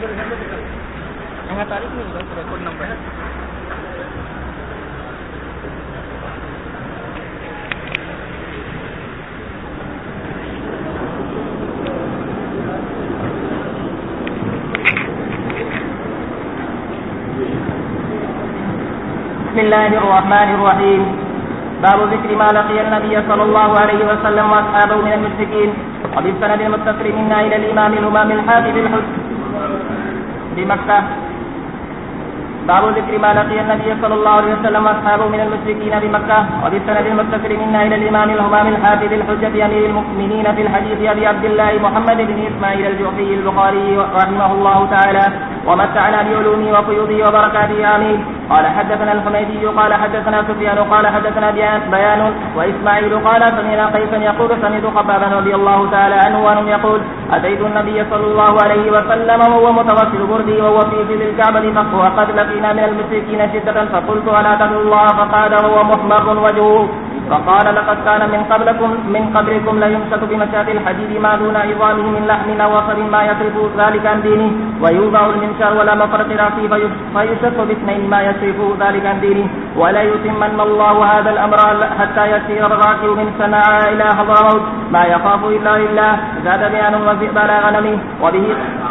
tarik ni kan rekod number. بسم الله الرحمن الرحيم. باب ذكر ما لقي النبي صلى الله عليه وسلم واصحابه من المشركين. وبالسند المتصل منا الى الامام الهمام الحافظ الحسن بمكة. باب ذكر ما لقي النبي صلى الله عليه وسلم واصحابه من المشركين بمكة. وبالسند المتصل منا الى الامام الهمام الحافظ الحجة امير المؤمنين في الحديث ابي عبد الله محمد بن اسماعيل الجعفي البخاري رحمه الله تعالى ومتعنا بعلومه وقيوده وبركاته امين. قال حدثنا الحميدي قال حدثنا سفيان قال حدثنا بيان واسماعيل قال سمعنا قيسا يقول سمعت خبابا رضي الله تعالى عنه وانه يقول اتيت النبي صلى الله عليه وسلم وهو متوسل بردي وهو في ظل الكعبة وقد لقينا من المشركين شدة فقلت الا تدعوا الله فقال وهو محمر وجهه فقال لقد كان من قبلكم ليمشط بمشاة الحديد ما دون عظامه من لحم او وصل ما يصرف ذلك عن دينه ويوضع المنشار ولا مفرق راسه فيشق باثنين ما يصرف ذلك عن دينه ولا يتمن الله هذا الامر حتى يسير الراكب من صنعاء الى حضرموت ما يخاف الا لله زاد بيان والذئب على غنمه وبه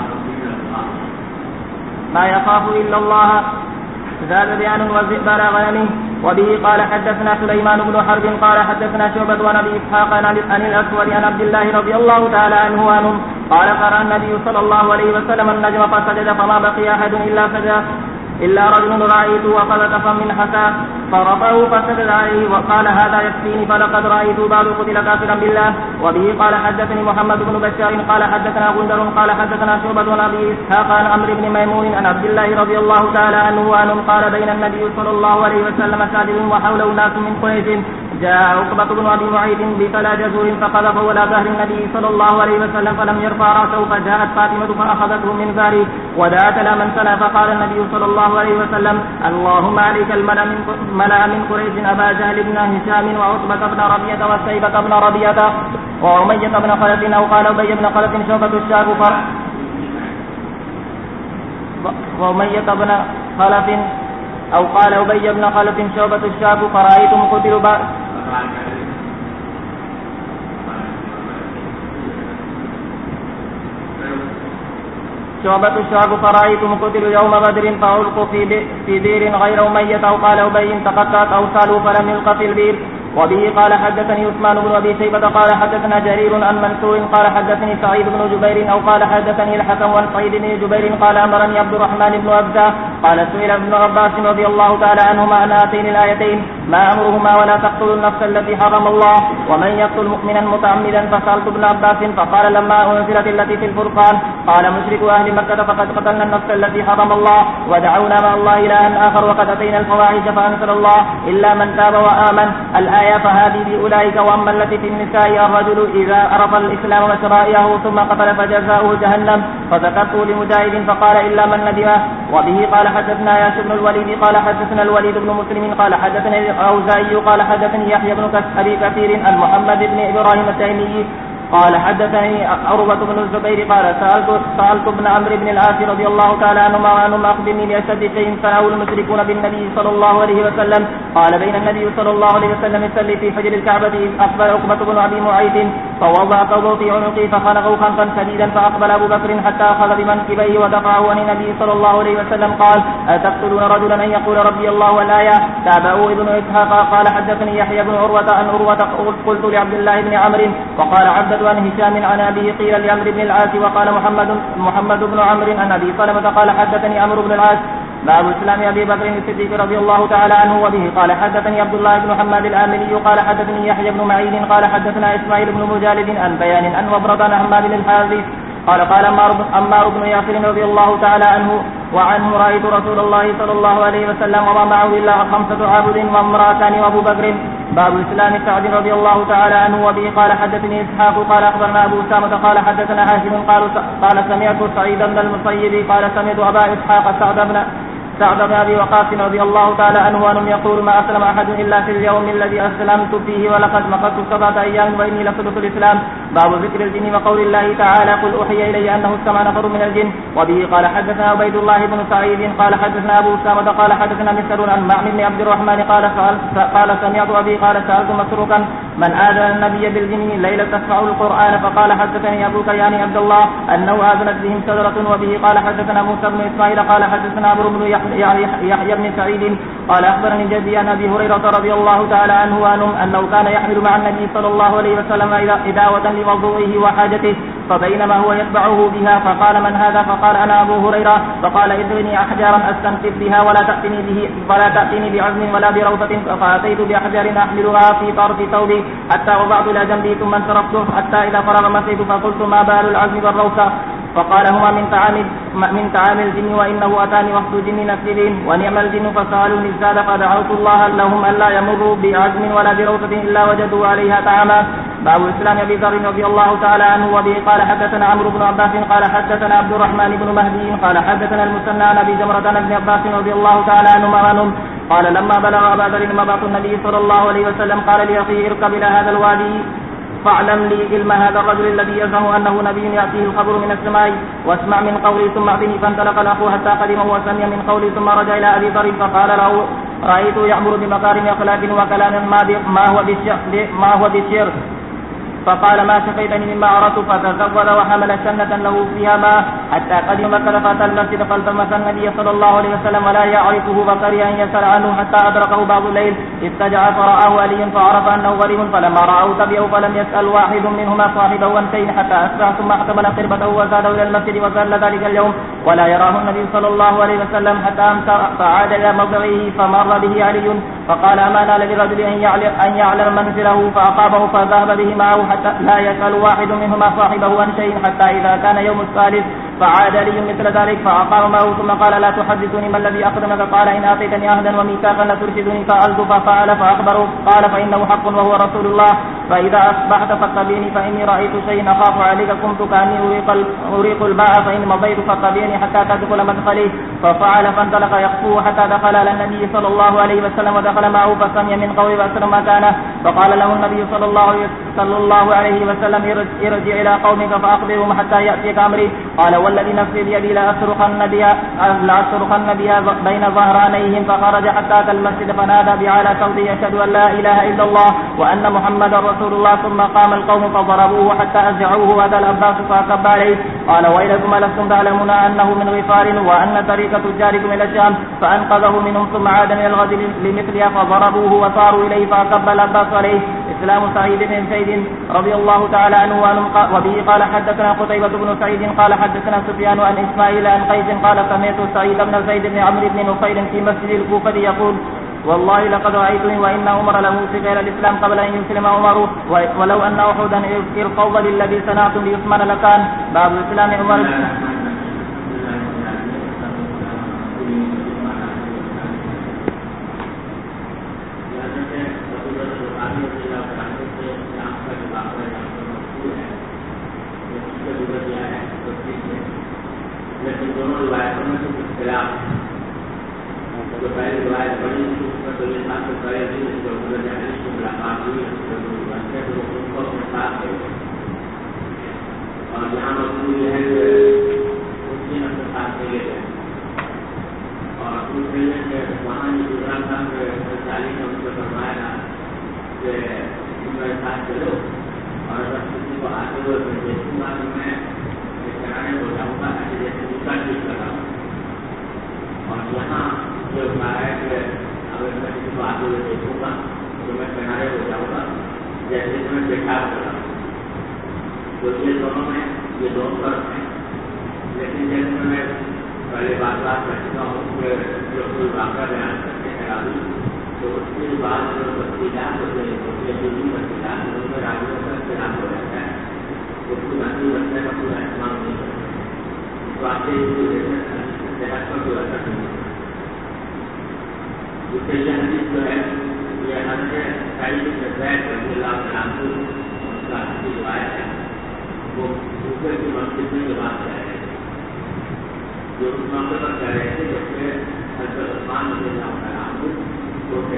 ما يخاف الا الله زاد بيان والذئب على غنمه. وبه قال حدثنا سليمان بن حرب قال حدثنا شعبة عن ابي اسحاق عن الاسود عن عبد الله رضي الله تعالى عنه قال قرأ النبي صلى الله عليه وسلم النجم فسجد فما بقي احد الا سجد إلا رجل رأيته وقد كفى من حسى فرفعه فسجد عليه وقال هذا يكفيني فلقد رأيته بعد قتل كافرا بالله. وبه قال حدثني محمد بن بشار قال حدثنا غندر قال حدثنا شعبة عن أبي إسحاق عن عمرو بن ميمون عن عبد الله رضي الله تعالى عنه قال بين النبي صلى الله عليه وسلم ساجد وحوله ناس من قريش جاء عقبة بن أبي معيط بثلاث جزور فقذفه على ظهر النبي صلى الله عليه وسلم فلم يرفع رأسه فجاءت فاطمة فأخذته من ظهره ودعت لا من سلا فقال النبي صلى الله عليه وسلم اللهم عليك الملأ من قريش أبا جهل بن هشام وعتبة بن ربيعة وشيبة بن ربيعة وأمية بن خلف أو قال أبي بن خلف شعبة الشاب وأمية بن خلف أو قال أبي بن خلف شعبة الشاب فرأيتم قتلوا شعبة الشعب فرأيتم قتلوا يوم بدر فألقوا في بئر غير أمية أو قال أبي تقطعت أو سالوا فلم يلق في البئر. وبه قال حدثني عثمان بن أبي شيبة قال حدثنا جرير عن منصور قال حدثني سعيد بن جبير أو قال حدثني الحكم عن سعيد بن جبير قال أمرني عبد الرحمن بن أبزة قال سئل ابن عباس رضي الله تعالى عنهما عن هاتين الآيتين ما أمرهما ولا تقتلوا النفس التي حرم الله ومن يقتل مؤمنا متعمدا فسألت ابن عباس فقال لما أنزلت التي في الفرقان قال مشرك أهل مكة فقد قتلنا النفس التي حرم الله ودعونا مع الله إلها آخر وقد أتينا الفواحش فأنزل الله إلا من تاب وآمن الآية فهذه بأولئك. وأما التي في النساء الرجل إذا عرف الإسلام وشرائعه ثم قتل فجزاؤه جهنم فذكرت لمجاهد فقال إلا من ندمه. وبه قال حدثنا ياس بن الوليد قال حدثنا الوليد بن مسلم قال حدثنا الأوزاعي قال حدثني يحيى بن أبي كثير عن محمد بن إبراهيم التيمي قال حدثني عروة بن الزبير قال سألت ابن عمرو بن العاص رضي الله تعالى عنهما أخبرني بأشد شيء صنعه المشركون بالنبي صلى الله عليه وسلم قال بين النبي صلى الله عليه وسلم يصلي في حجر الكعبة إذ أقبل عقبة بن أبي معيط فوضع قوله في عنقه فخنقه خنقا شديدا فأقبل أبو بكر حتى أخذ بمنكبيه ودفعه عن النبي صلى الله عليه وسلم قال أتقتلون رجلا أن يقول ربي الله والآية. تابعه ابن إسحاق قال حدثني يحيى بن عروة عن عروة قلت لعبد الله بن عمرو فقال عبد عن هشام عن أبيه قيل لعمرو بن العاص وقال محمد بن عمرو عن أبي سلمة قال حدثني عمرو بن العاص باب اسلام ابي بكر الصديق رضي الله تعالى عنه. وبه قال حدثني عبد الله بن حماد الآملي قال حدثني يحيى بن معين قال حدثنا اسماعيل بن مجالد عن بيان عن وبرة عن حماد بن الحارث قال عمار بن ياسر رضي الله تعالى عنه وعنه رأيت رسول الله صلى الله عليه وسلم وما معه إلا 5 عبد وامرأتان وابو بكر. باب اسلام سعد رضي الله تعالى عنه. وبه قال حدثني اسحاق قال اخبرنا ابو اسامة قال حدثنا هاشم قال سمعت سعيد بن المسيب قال سمعت ابا اسحاق سعد بن ابي وقاص رضي الله تعالى عنه انهم يقول ما اسلم احد الا في اليوم الذي اسلمت فيه ولقد مكثت 7 ايام واني لصدق الاسلام باب ذكر الجن وقول الله تعالى قل أوحي إلي أنه استمع نفر من الجن. وبه قال حدثنا عبيد الله بن سعيد قال حدثنا أبو أسامة قال حدثنا مسعر عن معن بن عبد الرحمن قال سمعت أبي قال سألت مسروقا من آذن النبي بالجن ليلة تسمع القرآن فقال حدثني أبوك يعني عبد الله أنه آذنت بهم شجرة. وبه قال حدثنا موسى بن إسماعيل قال حدثنا عمرو بن يحيى بن سعيد قال أخبرني جدي عن أبي هريرة رضي الله تعالى عنه أنه كان يحمل مع النبي صلى الله عليه وسلم إداوة لوضوئه وحاجته فبينما هو يتبعه بها فقال من هذا فقال أنا أبو هريرة فقال ادعني أحجارا أستنقذ بها ولا تأتيني بعزم ولا بروثة فأتيت بأحجار أحملها في طرف ثوبي حتى وضعت إلى جنبي ثم انصرفت حتى إذا فرغ مسيت فقلت ما بال العزم والروثة فقال هما من طعام الجن وإنه أتاني وفد جن نسلين ونعم الجن فسألوني الزاد فدعوت الله لهم ألا يمروا بعزم ولا بروثة إلا وجدوا عليها طعاما. باب الإسلام أبي ذر رضي الله تعالى عنه. وبه قال حدثنا عمرو بن عباس قال حدثنا عبد الرحمن بن مهدي قال حدثنا المثنى عن أبي جمرة عن ابن عباس رضي الله تعالى عنهم قال لما بلغ أبا ذر مبعث النبي صلى الله عليه وسلم قال لأخيه اركب إلى هذا الوادي فاعلم لي علم هذا الرجل الذي يزعم أنه نبي يأتيه الخبر من السماء واسمع من قولي ثم أعطني. فانطلق الأخ حتى قدمه وسمع من قولي ثم رجع إلى أبي ذر فقال له رأيت يأمر بمكارم أخلاق وكلام ما هو بالشر فقال ما شقيتني مما عرفت فتزود وحمل شنة له فيها ماء حتى قدم مكة فأتى المسجد فالتمس النبي صلى الله عليه وسلم ولا يعرفه فكره أن يسأل عنه حتى أدركه بعض الليل اتجع فرآه علي فعرف أنه غريب فلما رآه تبعه فلم يسأل واحد منهما صاحبه عن شيء حتى أسرع ثم احتمل قربته وزاده إلى المسجد وزال ذلك اليوم ولا يراه النبي صلى الله عليه وسلم حتى أمسى فعاد إلى موضعه فمر به علي فقال أما نال لرجل أن يعلم منزله فأقامه فذهب به معه حتى لا يسأل واحد منهما صاحبه عن شيء حتى إذا كان يوم الثالث فعاد لي مثل ذلك فأقام معه ثم قال لا تحدثني ما الذي أقدمك قال إن أعطيتني عهدا وميثاقا لترشدني فعلت ففعل فأخبره قال فإنه حق وهو رسول الله فإذا أصبحت فاتبعني فإني رأيت شيء أخاف عليك قمت كأني أريق الماء فإن مضيت فاتبعني حتى تدخل مدخلي ففعل فانطلق يخفوه حتى دخل على النبي صلى الله عليه وسلم ودخل معه فسمع من قوله وأسر ما كان فقال له النبي صلى الله عليه وسلم ارجع إلى قومك فأخبرهم حتى يأتيك أمري قال والذي نفسي بيدي لأصرخن بها بين ظهرانيهم فخرج حتى أتى المسجد فنادى بأعلى صوته أشهد أن لا إله إلا الله وأن محمدا رسول الله ثم قام القوم فضربوه حتى أزعوه وأتى العباس فأكب عليه قال ويلكم ألستم تعلمون أنه من غفار وأن طريق تجاركم إلى الشام فأنقذه منهم ثم عاد من الغد لمثلها فضربوه وصاروا إليه فأكب العباس عليه. إسلام سعيد بن زيد رضي الله تعالى عنه وبه قال حدثنا قتيبة بن سعيد قال حدثنا سفيان عن إسماعيل عن قيس قال سمعت سعيد بن زيد بن عمرو بن نفيل في مسجد الكوفة يقول والله لقد رأيتني وإن عمر لموسى غير الإسلام قبل أن يسلم عمر ولو أن أحدا إرقوض للذي صنعتم ليثمن لكان. باب إسلام عمر.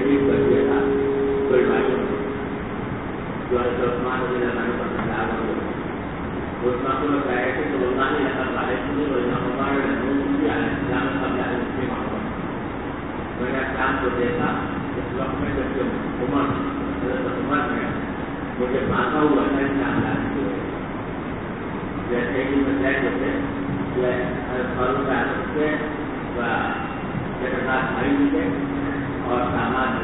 جو اس میں تو بتایا کہ اللہ نے اللہ تعالی کی وجہ ہمارے رسول کی اسلام قبل کے معلوم میں نے اسلام کو دیکھا اس وقت میں جب عمر میں مجھے مانتا ہوا ہے اسلام لانے کی وجہ جیسے کہ بتایا ہوتے فاروق اعظم کے جگہ بھائی تھے اور داماد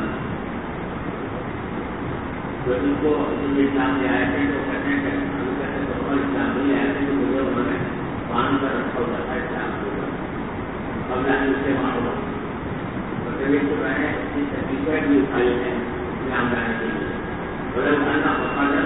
تو ان کو اسلام لے آئے تھے تو کہتے ہیں کہ اسلام نہیں آئے تھے تو مجھے انہوں نے باندھ کر رکھا ہوا تھا اسلام کو اب لانے سے معلوم مطلب یہ تو رہے اس حقیقت بھی اٹھائی ہے اسلام لانے کے لیے بڑے مانا وفادر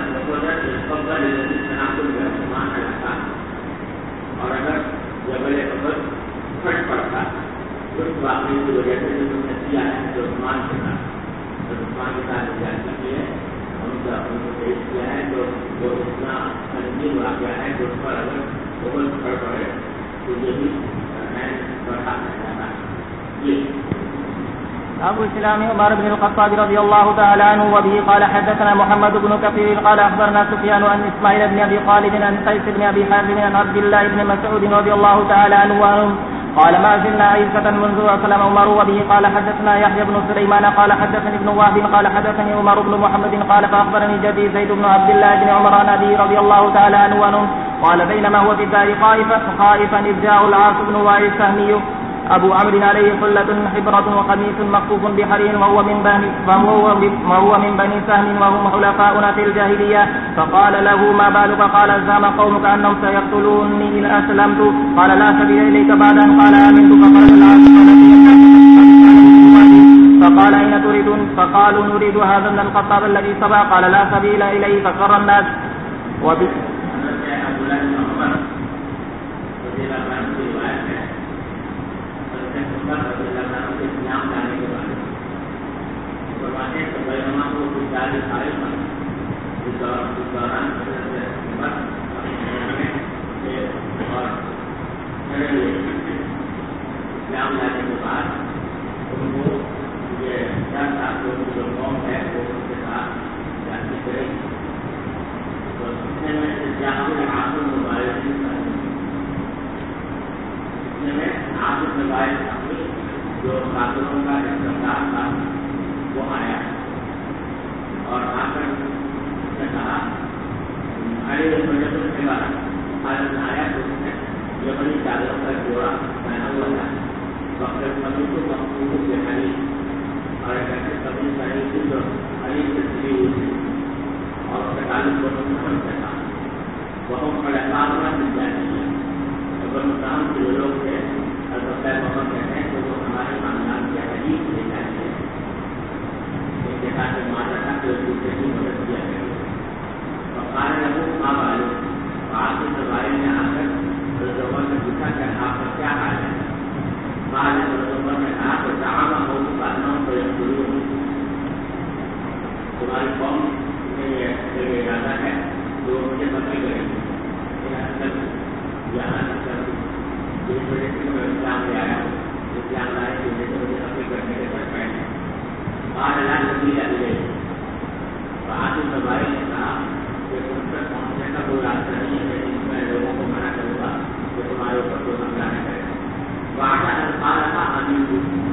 مسلمان رہتا اور اگر جبل قبر پھٹ پڑتا اس واقعے کی وجہ سے جو نے کیا ہے جو عثمان کے ساتھ جاتی کی ہے ان کو پیش کیا ہے جو اتنا سنگین واقعہ ہے جو اس پر اگر قبر پھٹ پڑے تو یہ بھی بڑھا جاتا ہے یہ أبو السلام عمر بن الخطاب رضي الله تعالى عنه وبه قال حدثنا محمد بن كثير قال أخبرنا سفيان عن إسماعيل بن أبي خالد عن قيس بن أبي حازم عن عبد الله بن مسعود رضي الله تعالى عنه قال ما زلنا عيسى منذ أسلم عمر وبه قال حدثنا يحيى بن سليمان قال حدثني ابن وهب قال حدثني عمر بن محمد قال فأخبرني جدي زيد بن عبد الله بن عمر عن أبي رضي الله تعالى عنه قال بينما هو في الدار خائفا إذ جاء العاص بن وائل السهمي أبو عمرو عليه حلة حبرة وقميص مكفوف بحرير وهو من بني سهم وهم حلفاؤنا في الجاهلية فقال له ما بالك قال زعم قومك أنهم سيقتلوني إن أسلمت قال لا سبيل إليك بعد أن قال آمنت فقال العاص فقال أين تريدون فقالوا نريد هذا من الخطاب الذي سبق قال لا سبيل إليه فقر الناس اسلام لانے کے بعد ان کو یہ جو قوم ہے وہ ان کے ساتھ جاتی کرے گی تو اتنے میں حاصل موبائل اتنے میں حاصل موبائل اپنی جو قاتلوں کا استعمال تھا وہ آیا اور آ کر اس نے کہا ارے مجھے کے بعد حالت آیا تو اس نے یمنی چادروں کا جوڑا پہنا ہوا تھا ڈاکٹر کبھی کو مقبول سے ہری اور ایسے کبھی ساری تھی جو ہری سے سلی ہوئی تھی اور اس کا تعلق دونوں محمد سے تھا بہت بڑے کامنا مل جاتی ہے اگر مسلمان کے جو لوگ تھے البتہ محمد کہتے ہیں تو وہ ہمارے خاندان کے حدیث لے جاتے ہیں ان کے ساتھ مانا تھا کہ دوسرے کی مدد کیا گیا اور سارے لوگوں ماں والے آپ کے سوائے میں آ کر رسول نے پوچھا کہ آپ کا کیا حال ہے بعد رسول نے کہا کہ تعاما ہو کا نام تو یقولون تمہاری قوم میں یہ ارادہ ہے جو مجھے پتہ کرے گی یہاں جس وجہ سے میں اسلام لے آیا ہوں اسلام لانے کی وجہ سے مجھے اپنے کرنے کے ساتھ بیٹھ ہے بعد اللہ نبی علیہ بعد سوائے نے کہا کہ تم تک پہنچنے کا کوئی راستہ نہیں ہے لیکن میں لوگوں کو منع کروں گا کہ تمہارے اوپر کوئی حملہ نہ کرے وعدہ الفاظ کا امین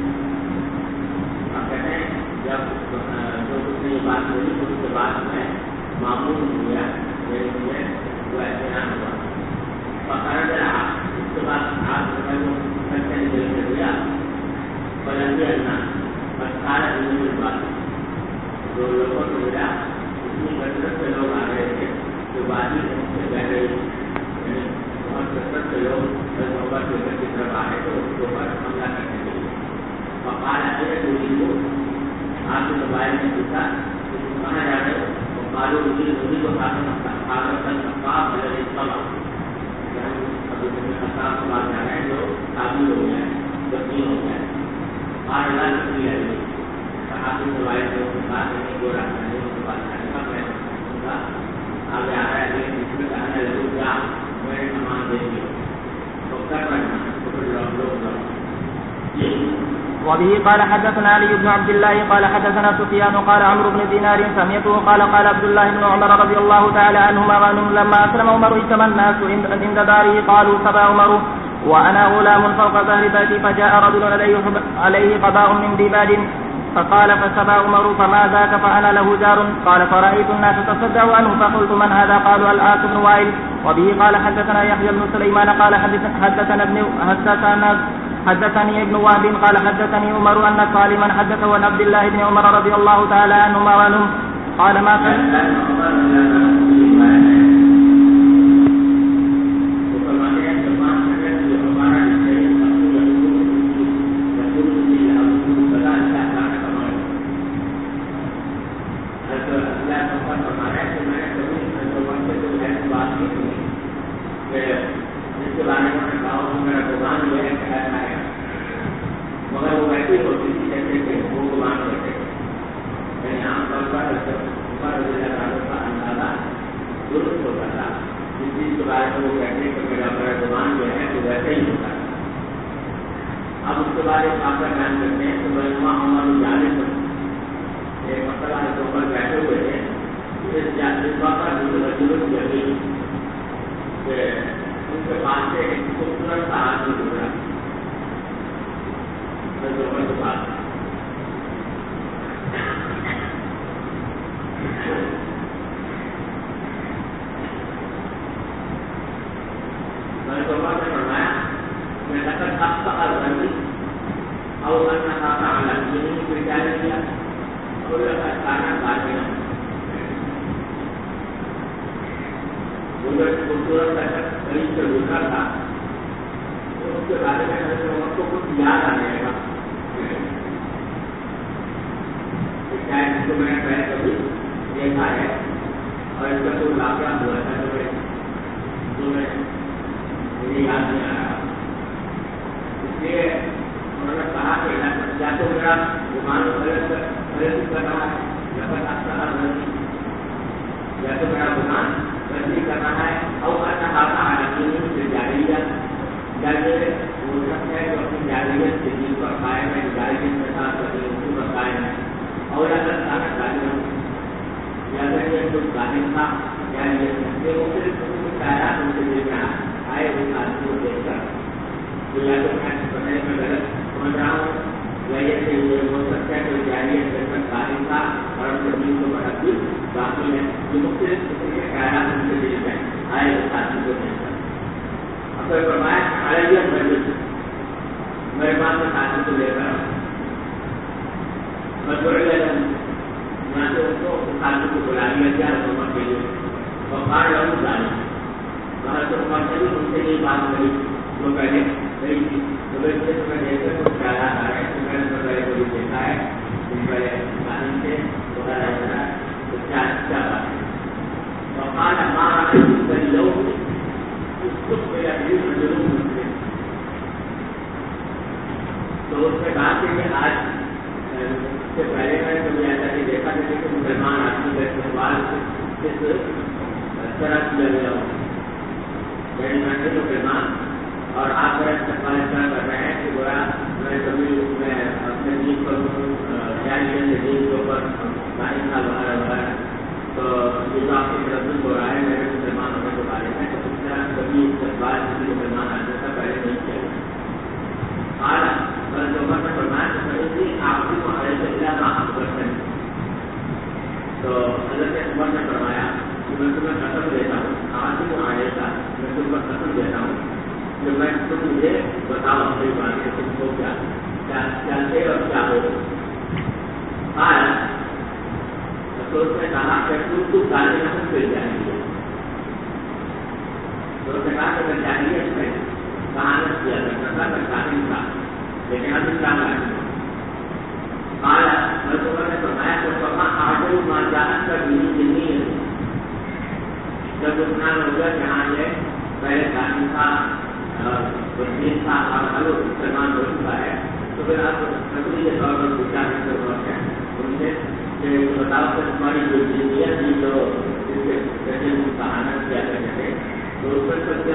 اب کہتے ہیں جب جو کچھ نے یہ بات بولی تو اس کے بعد میں معمول ہو گیا میرے لیے وہ اعتراض ہوا پکڑ رہا اس کے بعد آج میں وہ سچے نکل کر دیا بلندی اللہ بس سارا دن بات جو لوگوں کو ملا اتنی کثرت سے لوگ آ رہے تھے جو بازی سے بہ رہی بہت کثرت سے لوگ محبت کے گھر کی طرف آئے تو اس کے اوپر حملہ کرنے کے لیے بقال اپنے دوری کو آپ کے موبائل میں پوچھا کہ تم کہاں جا رہے ہو وہ قالو دوری کو کافی خطاب کے بعد جا رہے ہیں جو قابل ہو گئے یقین ہو گئے اور اللہ نکلی ہے آپ کے موبائل میں اس کے بعد کو رکھنا ہے اس کے بعد جانے کا میں آگے آ رہا ہے لیکن اس میں کہنے لگوں کیا میں سامان دیں گے تو کر رہنا تو پھر لوگ وبه قال حدثنا علي بن عبد الله قال حدثنا سفيان قال عمرو بن دينار سمعته قال عبد الله بن عمر رضي الله تعالى عنهما لما أسلم عمر اجتمع الناس عند داره قالوا سبى عمر وأنا غلام فوق ظهر بيتي فجاء رجل عليه قباء من ديباج فقال فسبى عمر فما ذاك فأنا له جار قال فرأيت الناس تصدعوا عنه فقلت من هذا قالوا العاص بن وائل. وبه قال حدثنا يحيى بن سليمان قال حدثني ابن وهب قال حدثني عمر أن سالما حدثه عن عبد الله بن عمر رضي الله تعالى عنهما وعنهم قال ما كان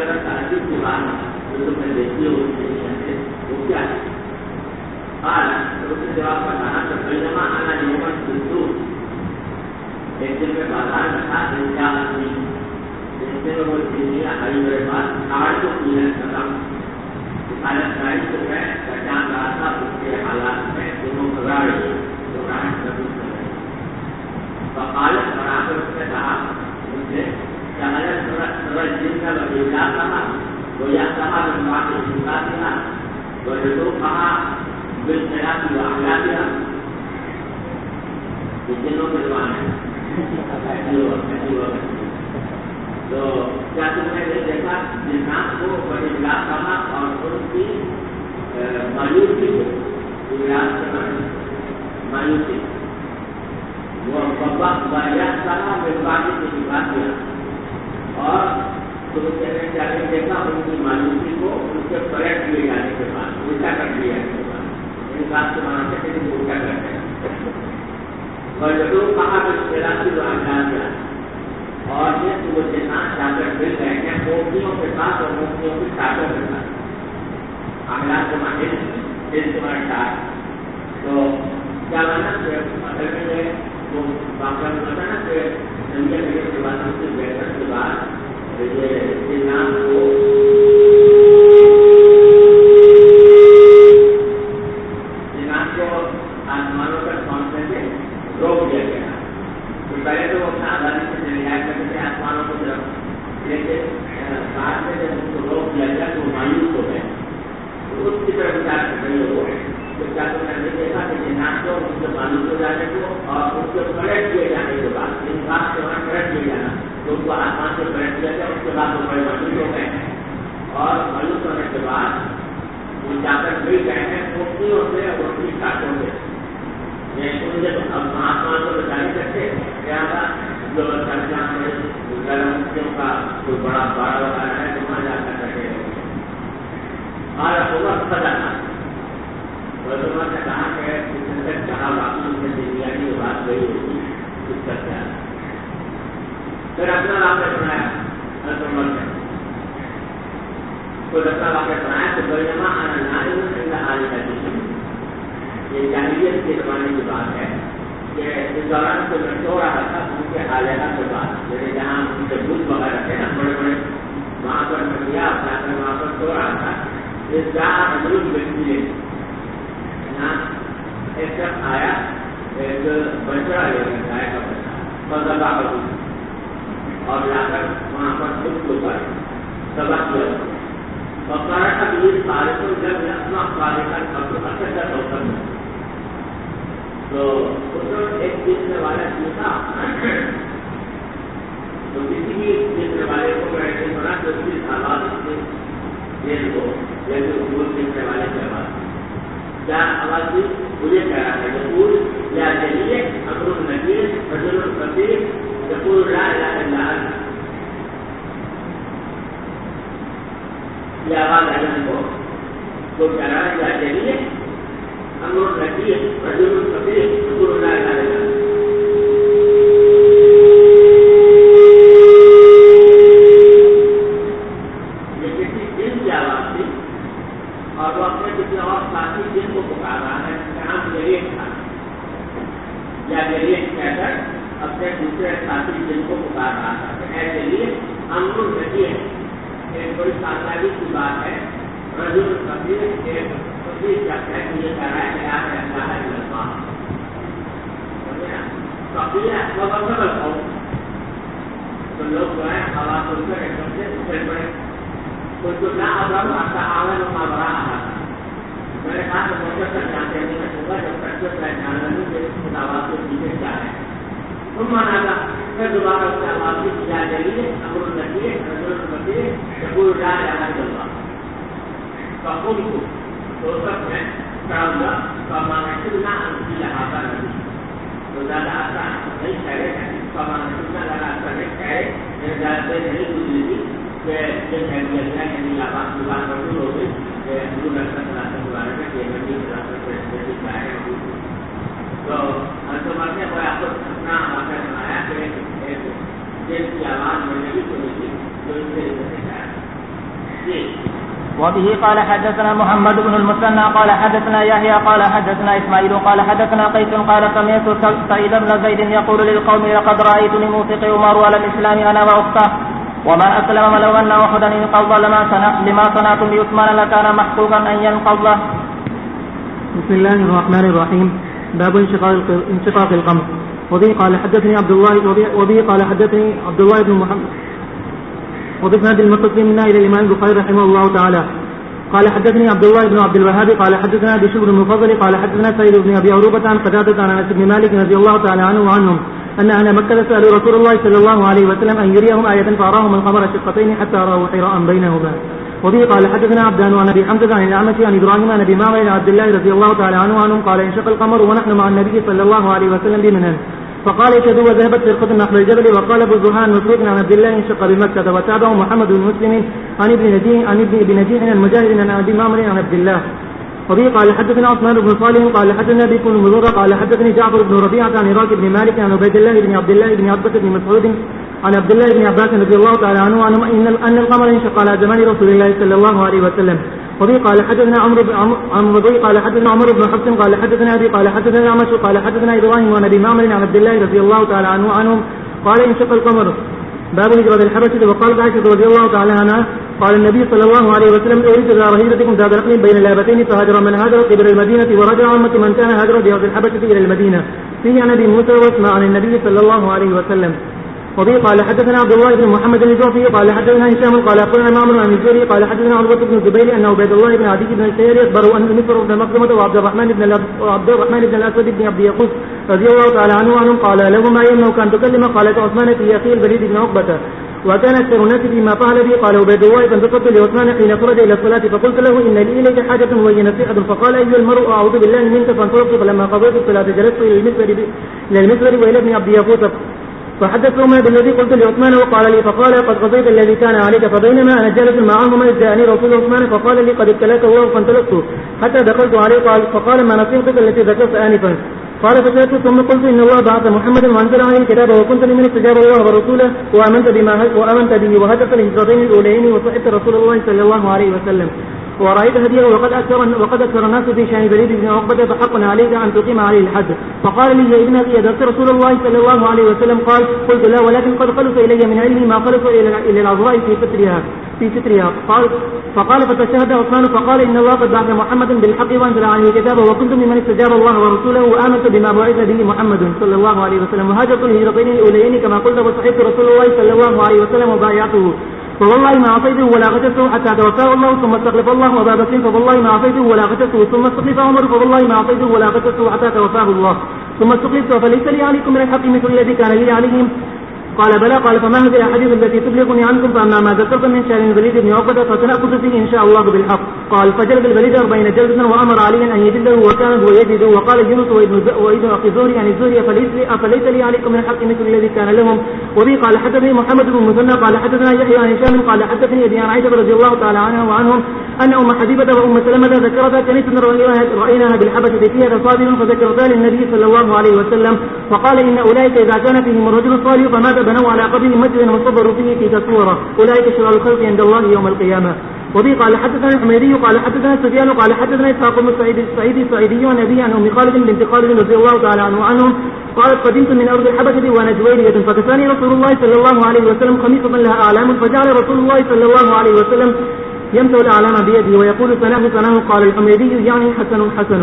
Para دن میں بازار میں تھا دنیا آدمی جس میں وہ دنیا ہری میرے پاس کارڈ کو پینا ختم حالت گاڑی کو میں پہچان رہا تھا اس کے حالات میں دونوں گھبرا رہی حالت برابر اس نے کہا ان سے حالت جن کا وزیلا کہا وہ یا کہا میں جھوٹا دیا وہ جو کہا بل چلا کی واقعہ دیا جنوں کے زبان ہے تو کیا تم نے یہ دیکھا جنات کو بڑے علاق کہا اور ان کی مایوسی کو مایوسی وہ بابا باریات کہا مہربانی کی بات کیا اور تم کہنے جانے دیکھا ان کی مایوسی کو ان کے پلٹ دیے جانے کے بعد الٹا کر دیا جانے کے بعد ان بات سے مانا کہ الٹا کرتے ہیں اور جو کہا کہ خلاف کی واقعات کیا اور یہ وہ جنات جا کر مل رہے ہیں موتیوں کے ساتھ اور موتیوں کی ٹاٹوں کے ساتھ اخلاق کے ماہر دل کے ماہر ٹاٹ تو کیا مانا کہ اصل میں یہ وہ واقعہ ہوتا نا کہ سمجھے میرے کے بعد اس کی بیٹھک کے بعد یہ جنات کو آسمانوں تک پہنچنے سے روک دیا گیا تو پہلے تو وہ اپنا آزادی سے چلے جایا کرتے تھے آسمانوں کی طرف لیکن بعد میں جب اس کو روک دیا گیا تو مایوس ہو گئے تو اس کی طرف وچار کر رہے ہو تو کیا تو میں نے دیکھا کہ جنات کو ان سے مایوس ہو جانے کو اور ان سے پلٹ دیے جانے کے بعد ان بات سے وہاں پلٹ دیا جانا تو ان کو آسمان سے پلٹ دیا گیا اس کے بعد وہ بڑے مایوس ہو گئے اور مایوس ہونے کے بعد وہ جا کر مل گئے ہیں موتیوں سے اور ان کی کاٹوں سے جب آسمان کو بچا نہیں سکتے لہٰذا جو گرمیوں کا کوئی بڑا باڑ وغیرہ ہے تو وہاں جا کر رہے اور وقت پتا تھا حکومت نے کہا کہ کہا باقی ان سے دنیا کی بات گئی ہوگی کچھ کر کے پھر اپنا واقعہ سنایا حکومت نے کوئی اپنا واقعہ سنایا تو بڑھما آنے لگی یہ جاہلیت کے زمانے کی بات ہے کہ اس دوران سے میں سو رہا تھا ان کے علیحدہ کے بعد جیسے جہاں ان کے بت وغیرہ تھے نا بڑے بڑے وہاں پر میں گیا اپنا کر وہاں پر سو رہا تھا اس جہاں مجروب ویکتی ہے یہاں ایک شخص آیا ایک بچڑا لے کر گائے کا بچہ فضلہ اور لا کر وہاں پر خود کو پر سبق کیا اور کہا تھا کہ اس سارے کو جب اپنا والے کا سب کو اچھا ہوتا ہے تو ایک جیتنے والا جیتا تو کسی بھی جیتنے والے کو ایسے بنا تو اس کی آواز جیل کو جیسے پور جیتنے والے کی آواز کیا آواز تھی مجھے کہہ رہا تھا پور یا چلیے امر النکیر فضل الفقیر یقول لا الہ الا اللہ یہ آواز آئی ہم کو تو کہہ رہا ہے یا چلیے امر النکیر فضل الفقیر یقول لا الہ الا اللہ اور وہ اپنے کسی اور ساتھی جن کو پکار رہا ہے نام جریف تھا یا جریف کہہ کر اپنے دوسرے ساتھی جن کو پکار رہا تھا ایسے لیے امر النکیر ایک بڑی کامیابی کی بات ہے رجل الفقیر ایک فقیر شخص ہے کہ یہ کہہ رہا ہے کہ آپ اللہ ہے اللہ فقیر ہے تو لوگ جو ہے آواز سن کر ایک دم سے اچھل پڑے کوئی تو نہ ابرم آتا آون و مابرا آتا میں نے کہا کہ موقع پر جانتے نہیں میں ہوگا جب تک کہ میں جان لوں کہ اس آواز کو پیچھے کیا ہے تم مانا تھا پھر دوبارہ اس آواز کی سجا جلیے امر النکیر رجل الفقیر یقول لا الہ الا اللہ فقلت تو سب میں کھڑا ہوا فمانا کتنا انسی لہٰذا نبی تو زیادہ آسان نہیں ٹھہرے ہیں فمانا کتنا لگا کر ٹھہرے میرے زیادہ نہیں گزری تھی کہ یہ خیریت ہے کہ نہیں آباد کی بات مشہور ہو گئی کہ ہندو نسل خلاصہ کے بارے میں کہ منڈی خلاصہ ہے تو حکومت نے کوئی آپ کو اپنا واقعہ سنایا کہ ایک جس کی آواز میں نے بھی سنی تھی تو اس سے کہا جی وبه قال حدثنا محمد بن المثنى قال حدثنا يحيى قال حدثنا إسماعيل قال حدثنا قيس قال سمعت سعيد بن زيد يقول للقوم لقد رأيتني موثق عمر على الإسلام أنا وأخته وما أسلم ولو أن أحدا انقض لما صنعتم بعثمان لكان محقوقا أن ينقض. بسم الله الرحمن الرحيم. باب انشقاق القمر. وبه قال حدثني عبد الله بن محمد وبسند المتصل منا إلى الإمام البخاري رحمه الله تعالى قال حدثني عبد الله بن عبد الوهاب قال حدثنا بشر بن المفضل قال حدثنا سعيد بن أبي عروبة عن قتادة عن أنس بن مالك رضي الله تعالى عنه وعنهم أن أهل مكة سألوا رسول الله صلى الله عليه وسلم أن يريهم آية فأراهم القمر شقتين حتى رأوا حراء بينهما. وبه قال حدثنا عبدان عن أبي حمزة عن الأعمش عن إبراهيم عن أبي معمر عن عبد الله رضي الله تعالى عنه وعنهم قال انشق القمر ونحن مع النبي صلى الله عليه وسلم بمنى فقال اشهدوا وذهبت فرقة نحو الجبل وقال ابو الزهان مسروق عن عبد الله انشق بمكة وتابعه محمد بن مسلم عن ابن نجيح عن المجاهد عن ابي معمر عن عبد الله. وبه قال حدثنا عثمان بن صالح قال حدثنا بكم المزورة قال حدثني جعفر بن ربيعة عن عراك بن مالك عن عبيد الله بن عبد الله بن عباس بن مسعود عن عبد الله بن عباس رضي الله تعالى عنه أن القمر انشق على زمان رسول الله صلى الله عليه وسلم. وبه قال حدثنا عمرو بن حفص قال حدثنا أبي قال حدثنا الأعمش قال حدثنا إبراهيم عن أبي معمر عن عبد الله رضي الله تعالى عنهم قال انشق القمر. باب هجرة الحبشة. وقال عائشة رضي الله تعالى عنها قال النبي صلى الله عليه وسلم اريد إلى رهيبتكم ذات رقم بين لابتين فهاجر من هاجر قبل المدينة ورجع عامة من كان هاجر بأرض الحبشة إلى المدينة فيه عن أبي موسى واسمع عن النبي صلى الله عليه وسلم. وبه قال حدثنا عبد الله بن محمد الجوفي قال حدثنا هشام قال أخبرنا معمر عن الزهري قال حدثنا عروة بن الزبير أن عبيد الله بن عدي بن الشهير أخبره أن مصر بن مخزومة وعبد الرحمن بن الأسود بن عبد يقوس رضي الله تعالى عنه وعنهم قال لهما أنه كان تكلم قالت عثمان في أخي البليد بن عقبة وكان أكثر الناس فيما فعل به قال عبيد الله فانتصرت لعثمان حين خرج إلى الصلاة فقلت له إن لي إليك حاجة وهي نصيحة فقال أيها المرء أعوذ بالله منك فانصرفت فلما قضيت الصلاة جلست إلى المسور وإلى ابن عبد يقوس فحدثهما بالذي قلت لعثمان وقال لي فقال قد قضيت الذي كان عليك فبينما أنا جالس معهما إذ جاءني رسول عثمان فقال لي قد ابتلاك الله فانطلقت حتى دخلت عليه فقال ما نصيحتك التي ذكرت آنفا قال فسألت ثم قلت إن الله بعث محمدا وأنزل عليه الكتاب وكنت لمن استجاب الله ورسوله وآمنت به وهدفت الهجرتين الأولين وصحبت رسول الله صلى الله عليه وسلم ورأيت هديه وقد أكثر الناس في شأن الوليد بن عقبة فحق عليك أن تقيم عليه الحد فقال لي يا ابن أخي أدركت رسول الله صلى الله عليه وسلم قال قلت لا ولكن قد خلص إلي من علمي ما خلص إلى العذراء في سترها فقال فتشهد عثمان فقال إن الله قد بعث محمدا بالحق وأنزل عليه كتابه وكنت ممن استجاب الله ورسوله وآمنت بما بعث به محمد صلى الله عليه وسلم وهاجرت الهجرتين الأوليين كما قلت وصحبت رسول الله صلى الله عليه وسلم وبايعته فوالله ما عصيته ولا غششته حتى توفاه الله ثم استخلف الله أبا بكر فوالله ما عصيته ولا غششته ثم استخلف عمر فوالله ما عصيته ولا غششته حتى توفاه الله ثم استخلفت فليس لي عليكم من الحق مثل الذي كان لي عليهم قال بلى قال فما هذه الأحاديث التي تبلغني عنكم فأما ما ذكرت من شأن الوليد بن عقبة فسنأخذ فيه إن شاء الله بالحق قال فجلد الوليد 40 جلدة وأمر عليا أن يجلده وكان هو يجده وقال يونس وابن أخي زهري عن الزهري أفليس لي عليكم من الحق مثل الذي كان لهم. وبي قال حدثني محمد بن مثنى قال حدثنا يحيى عن هشام قال حدثني أبي عن عائشة رضي الله تعالى عنها وعنهم أن أم حبيبة وأم سلمة ذكرتا كنيسة رأيناها بالحبشة فيها صابر فذكرتا للنبي صلى الله عليه وسلم فقال إن أولئك إذا كان فيهم الرجل الصالح فمات بنوا على قبره مسجدا وصبروا فيه في تصوره أولئك شرار الخلق عند الله يوم القيامة. وبي قال حدثنا الحميدي قال حدثنا سفيان قال حدثنا إسحاق بن السعيدي عن أبي عن أم خالد بنت خالد رضي الله تعالى عنه وعنهم قالت قدمت من أرض الحبشة وأنا جويرية فكساني رسول الله صلى الله عليه وسلم خميصة لها أعلام فجعل رسول الله صلى الله عليه وسلم يمسح الأعلام بيده ويقول سناه قال الحميدي يعني حسن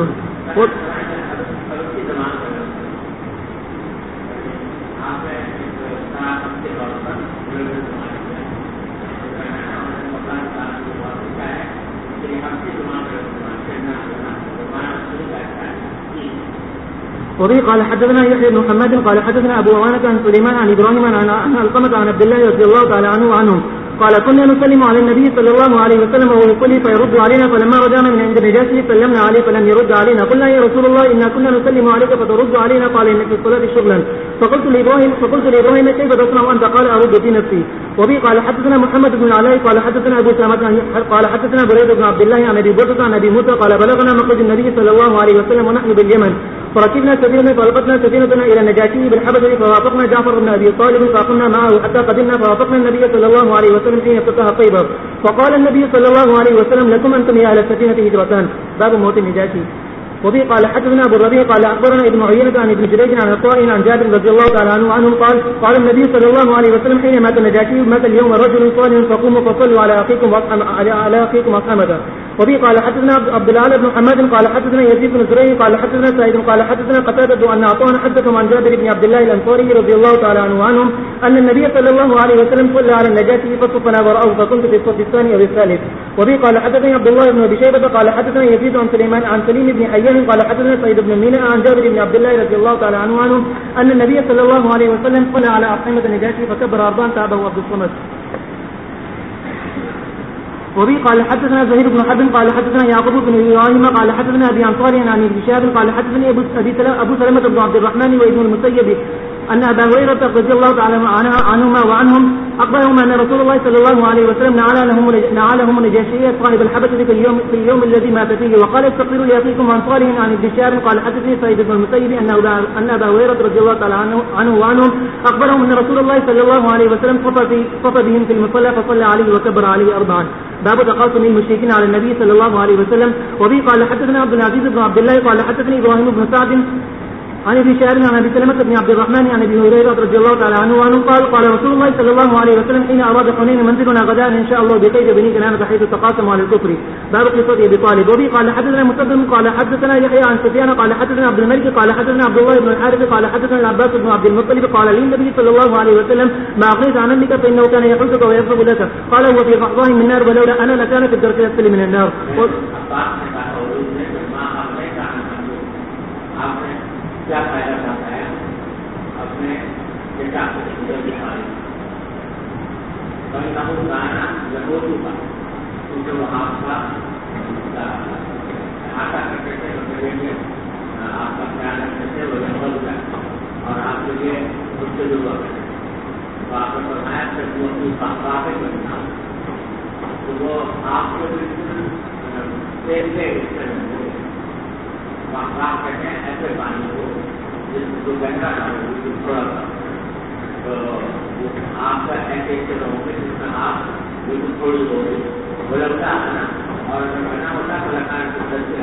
وبه قال حدثنا يحيى بن محمد قال حدثنا أبو عوانة عن سليمان عن إبراهيم عن القمة عن عبد الله رضي الله تعالى عنه وعنهم قال كنا نسلم على النبي صلى الله عليه وسلم وهو يصلي فيرد علينا فلما رجعنا من عند نجاشي سلمنا عليه فلم يرد علينا قلنا يا رسول الله إنا كنا نسلم عليك فترد علينا قال إنك في الصلاة شغلا فقلت لإبراهيم كيف تصنع أنت قال أرد في نفسي. وبه قال حدثنا محمد بن العلاء قال حدثنا أبو سامة قال حدثنا بريد بن عبد الله عن أبي بردة عن أبي موسى قال بلغنا مخرج النبي صلى الله عليه وسلم ونحن باليمن فركبنا سفينة فألقتنا سفينتنا إلى النجاشي بالحبشة فوافقنا جعفر بن أبي طالب فأقمنا معه حتى قدمنا فوافقنا النبي صلى الله عليه وسلم حين افتتح خيبر فقال النبي صلى الله عليه وسلم لكم أنتم يا أهل السفينة هجرتان. باب موت النجاشي. وبه قال حدثنا أبو الربيع قال أخبرنا ابن عيينة عن ابن جريج عن الطائن عن جابر رضي الله تعالى عنه قال النبي صلى الله عليه وسلم حين مات النجاشي مات اليوم رجل صالح فقوموا فصلوا على أخيكم أصحمته. وبه قال حدثنا عبد الأعلى بن محمد قال حدثنا يزيد بن زريع قال حدثنا سعيد قال حدثنا قتادة أن عطاء حدثهم عن جابر بن عبد الله الأنصاري رضي الله تعالى عنهم أن النبي صلى الله عليه وسلم صلى على النجاشي فصفنا ورأه فكنت في الصف الثاني أو الثالث. وبه قال حدثنا عبد الله بن أبي شيبة قال حدثنا يزيد عن سليمان عن سليم بن حيان قال حدثنا سعيد بن ميناء عن جابر بن عبد الله رضي الله تعالى عنه أن النبي صلى الله عليه وسلم صلى على أصحمة النجاشي فكبر أربعا تابعه عبد الصمد. وبه قال حدثنا زهير بن حرب قال حدثنا يعقوب بن إبراهيم قال حدثنا أبي عن صالح عن ابن شهاب قال حدثني أبو سلمة بن عبد الرحمن وابن المسيب أن أبا هريرة رضي الله تعالى عنهما وعنهم أخبرهم أن رسول الله صلى الله عليه وسلم نعى لهم النجاشية صاحب الحبشة في اليوم الذي مات فيه وقال استغفروا لأخيكم عن صالح عن ابن شهاب قال حدثني سعيد بن المسيب أن أبا هريرة رضي الله تعالى عنه وعنهم أخبرهم أن رسول الله صلى الله عليه وسلم صفى بهم في المصلى فصلى عليه وكبر عليه أربعا. باب تقاسم المشركين على النبي صلى الله عليه وسلم. وبه قال حدثنا عبد العزيز بن عبد الله قال حدثني إبراهيم بن سعد عن ابي شهاب عن ابي سلمة بن عبد الرحمن عن ابي هريرة رضي الله تعالى عنه قال رسول الله صلى الله عليه وسلم حين اراد حنين منزلنا غدا ان شاء الله بقيد بني كنانة حيث تقاسموا على الكفر. باب قصة ابي طالب. وبه قال حدثنا مسدد قال حدثنا يحيى عن سفيان قال حدثنا عبد الملك قال حدثنا عبد الله بن الحارث قال حدثنا العباس بن عبد المطلب قال لي النبي صلى الله عليه وسلم ما اغنيت عن امك فانه كان يحرسك ويصرف لك قال هو في قحطاه من نار ولولا انا لكان في الدرك الاسفل من النار. کیا فائدہ چاہتا ہے اپنے بیٹا کو دکھانے کا گانا لگوٹو کا کیونکہ وہ آپ کا آٹا کرتے تھے آپ کا خیال رکھتے تھے وہ جنگل کا اور آپ کے لیے اس سے ضرور کرتے تو آپ نے فرمایا کہ وہ اپنی واقع کرنا تو وہ آپ کو بالکل کہتے ہیں ایسے پانی کو جو گہرا تھا تھوڑا سا تو آپ کا ایسے ایسے لوگوں کے جس میں آپ بالکل تھوڑی ہو گئی وہ لگتا ہے نا اور بنا ہوتا ہے کلاکار کی طرف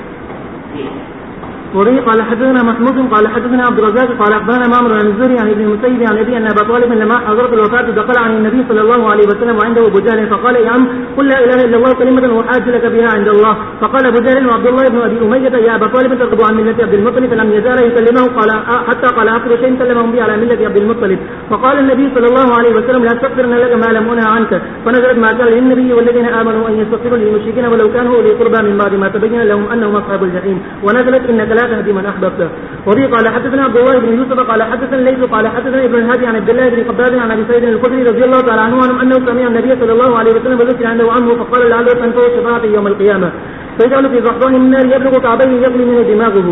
سے وبه قال حدثنا محمود قال حدثنا عبد الرزاق قال اخبرنا معمر عن الزهري عن ابن المسيب عن ابي ان ابا طالب لما حضرت الوفاه دخل عن النبي صلى الله عليه وسلم وعنده ابو جهل فقال يا عم قل لا اله الا الله كلمه احاج لك بها عند الله فقال ابو جهل وعبد الله بن ابي اميه يا ابا طالب ترغب عن مله عبد المطلب فلم يزال يكلمه قال حتى قال اخر شيء كلمهم به على مله عبد المطلب فقال النبي صلى الله عليه وسلم لا تستغفرن لك ما لم انه عنك فنزلت ما قال للنبي والذين امنوا ان يستغفروا للمشركين ولو كانوا اولي قربى من بعد ما تبين لهم انهم اصحاب الجحيم ونزلت انك لا تهدي من احببت. وبه قال حدثنا عبد الله بن يوسف قال حدثنا ليث قال حدثنا ابن الهادي عن عبد الله بن خباب عن ابي سعيد الخدري رضي الله تعالى عنه انه سمع النبي صلى الله عليه وسلم وذكر عنده عمه فقال لعله تنفع الشفاعه يوم القيامه فيجعل في ضحضان النار يبلغ كعبيه يغلي منه دماغه.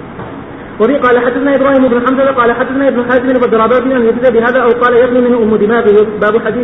وبه قال حدثنا ابراهيم بن حمزه قال حدثنا ابن حازم بن ضربات ان يزيد بهذا او قال يغلي منه ام دماغه. باب حديث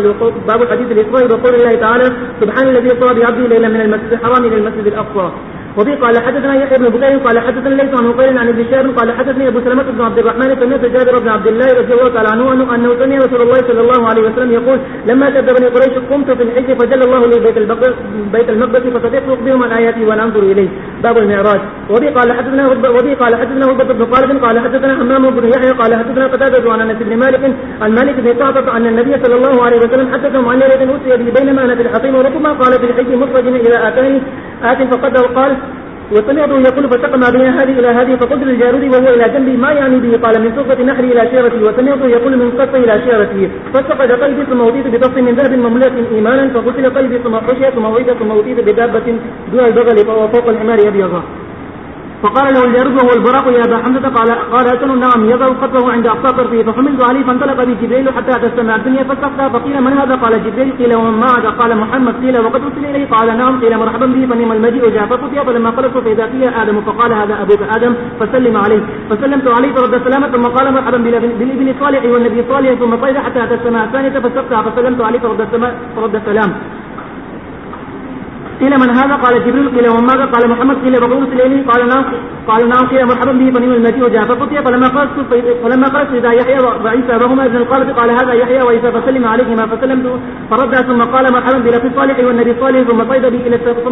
الاسراء وقول الله تعالى سبحان الذي اسرى بعبده ليلا من المسجد الحرام الى المسجد الاقصى. وبه قال حدثنا يحيى بن بكير قال حدثنا ليس عن عقيل عن ابن شهاب قال حدثني ابو سلمة بن عبد الرحمن سمعت جابر بن عبد الله رضي الله تعالى عنه انه سمع رسول الله صلى الله عليه وسلم يقول لما شد بني قريش قمت في الحج فجل الله لي بيت المقدس فصدقت بهم عن اياتي وانا انظر اليه. باب المعراج. وبه قال حدثنا هبة بن خالد قال حدثنا حمام بن يحيى قال حدثنا قتادة عن انس بن مالك عن مالك بن سعد ان النبي صلى الله عليه وسلم حدثهم عن ليلة أوتي به بينما انا في الحطيم وربما قال في الحج مخرج اذا اتاني فقد قال وسمعته يقول فسقم بين هذه الى هذه فقلت للجارود وهو الى جنبي ما يعني به قال من صفة نحري الى شيرتي وسمعته يقول من قصه الى شيرتي فسقط قلبي ثم اوتيت بقص من ذهب مملوء ايمانا فقتل قلبي ثم حشي ثم اوتيت ثم اوتيت بدابة دون البغل فوق الحمار ابيض. فقال له الجارود وهو البراق يا ابا حمزة قال اتن نعم يضع خطه عند اقصى طرفه فحملت عليه فانطلق بي جبريل حتى اتى السماء الدنيا فاستفتى فقيل من هذا قال جبريل قيل ومن معك قال محمد قيل وقد ارسل اليه قال نعم قيل مرحبا به فنعم المجيء جاء ففتي فلما قلت فاذا فيها ادم فقال هذا ابوك ادم فسلم عليه فسلمت عليه فرد السلام ثم قال مرحبا بالابن صالح والنبي صالح ثم صيد حتى اتى السماء الثانيه فاستفتى فسلمت عليه فرد السلام. قيل من هذا؟ قال جبريل. قيل ومن ماذا؟ قال محمد. قيل بقول سليمي. قال نعم. قيل مرحبا به فنعم المجيء جاء فقطع. فلما خرجت إذا يحيى وعيسى وهما ابن القالب قال هذا يحيى وعيسى فسلم عليهما فسلمت فرد ثم قال مرحبا بالأخي الصالح والنبي الصالح ثم صيد بي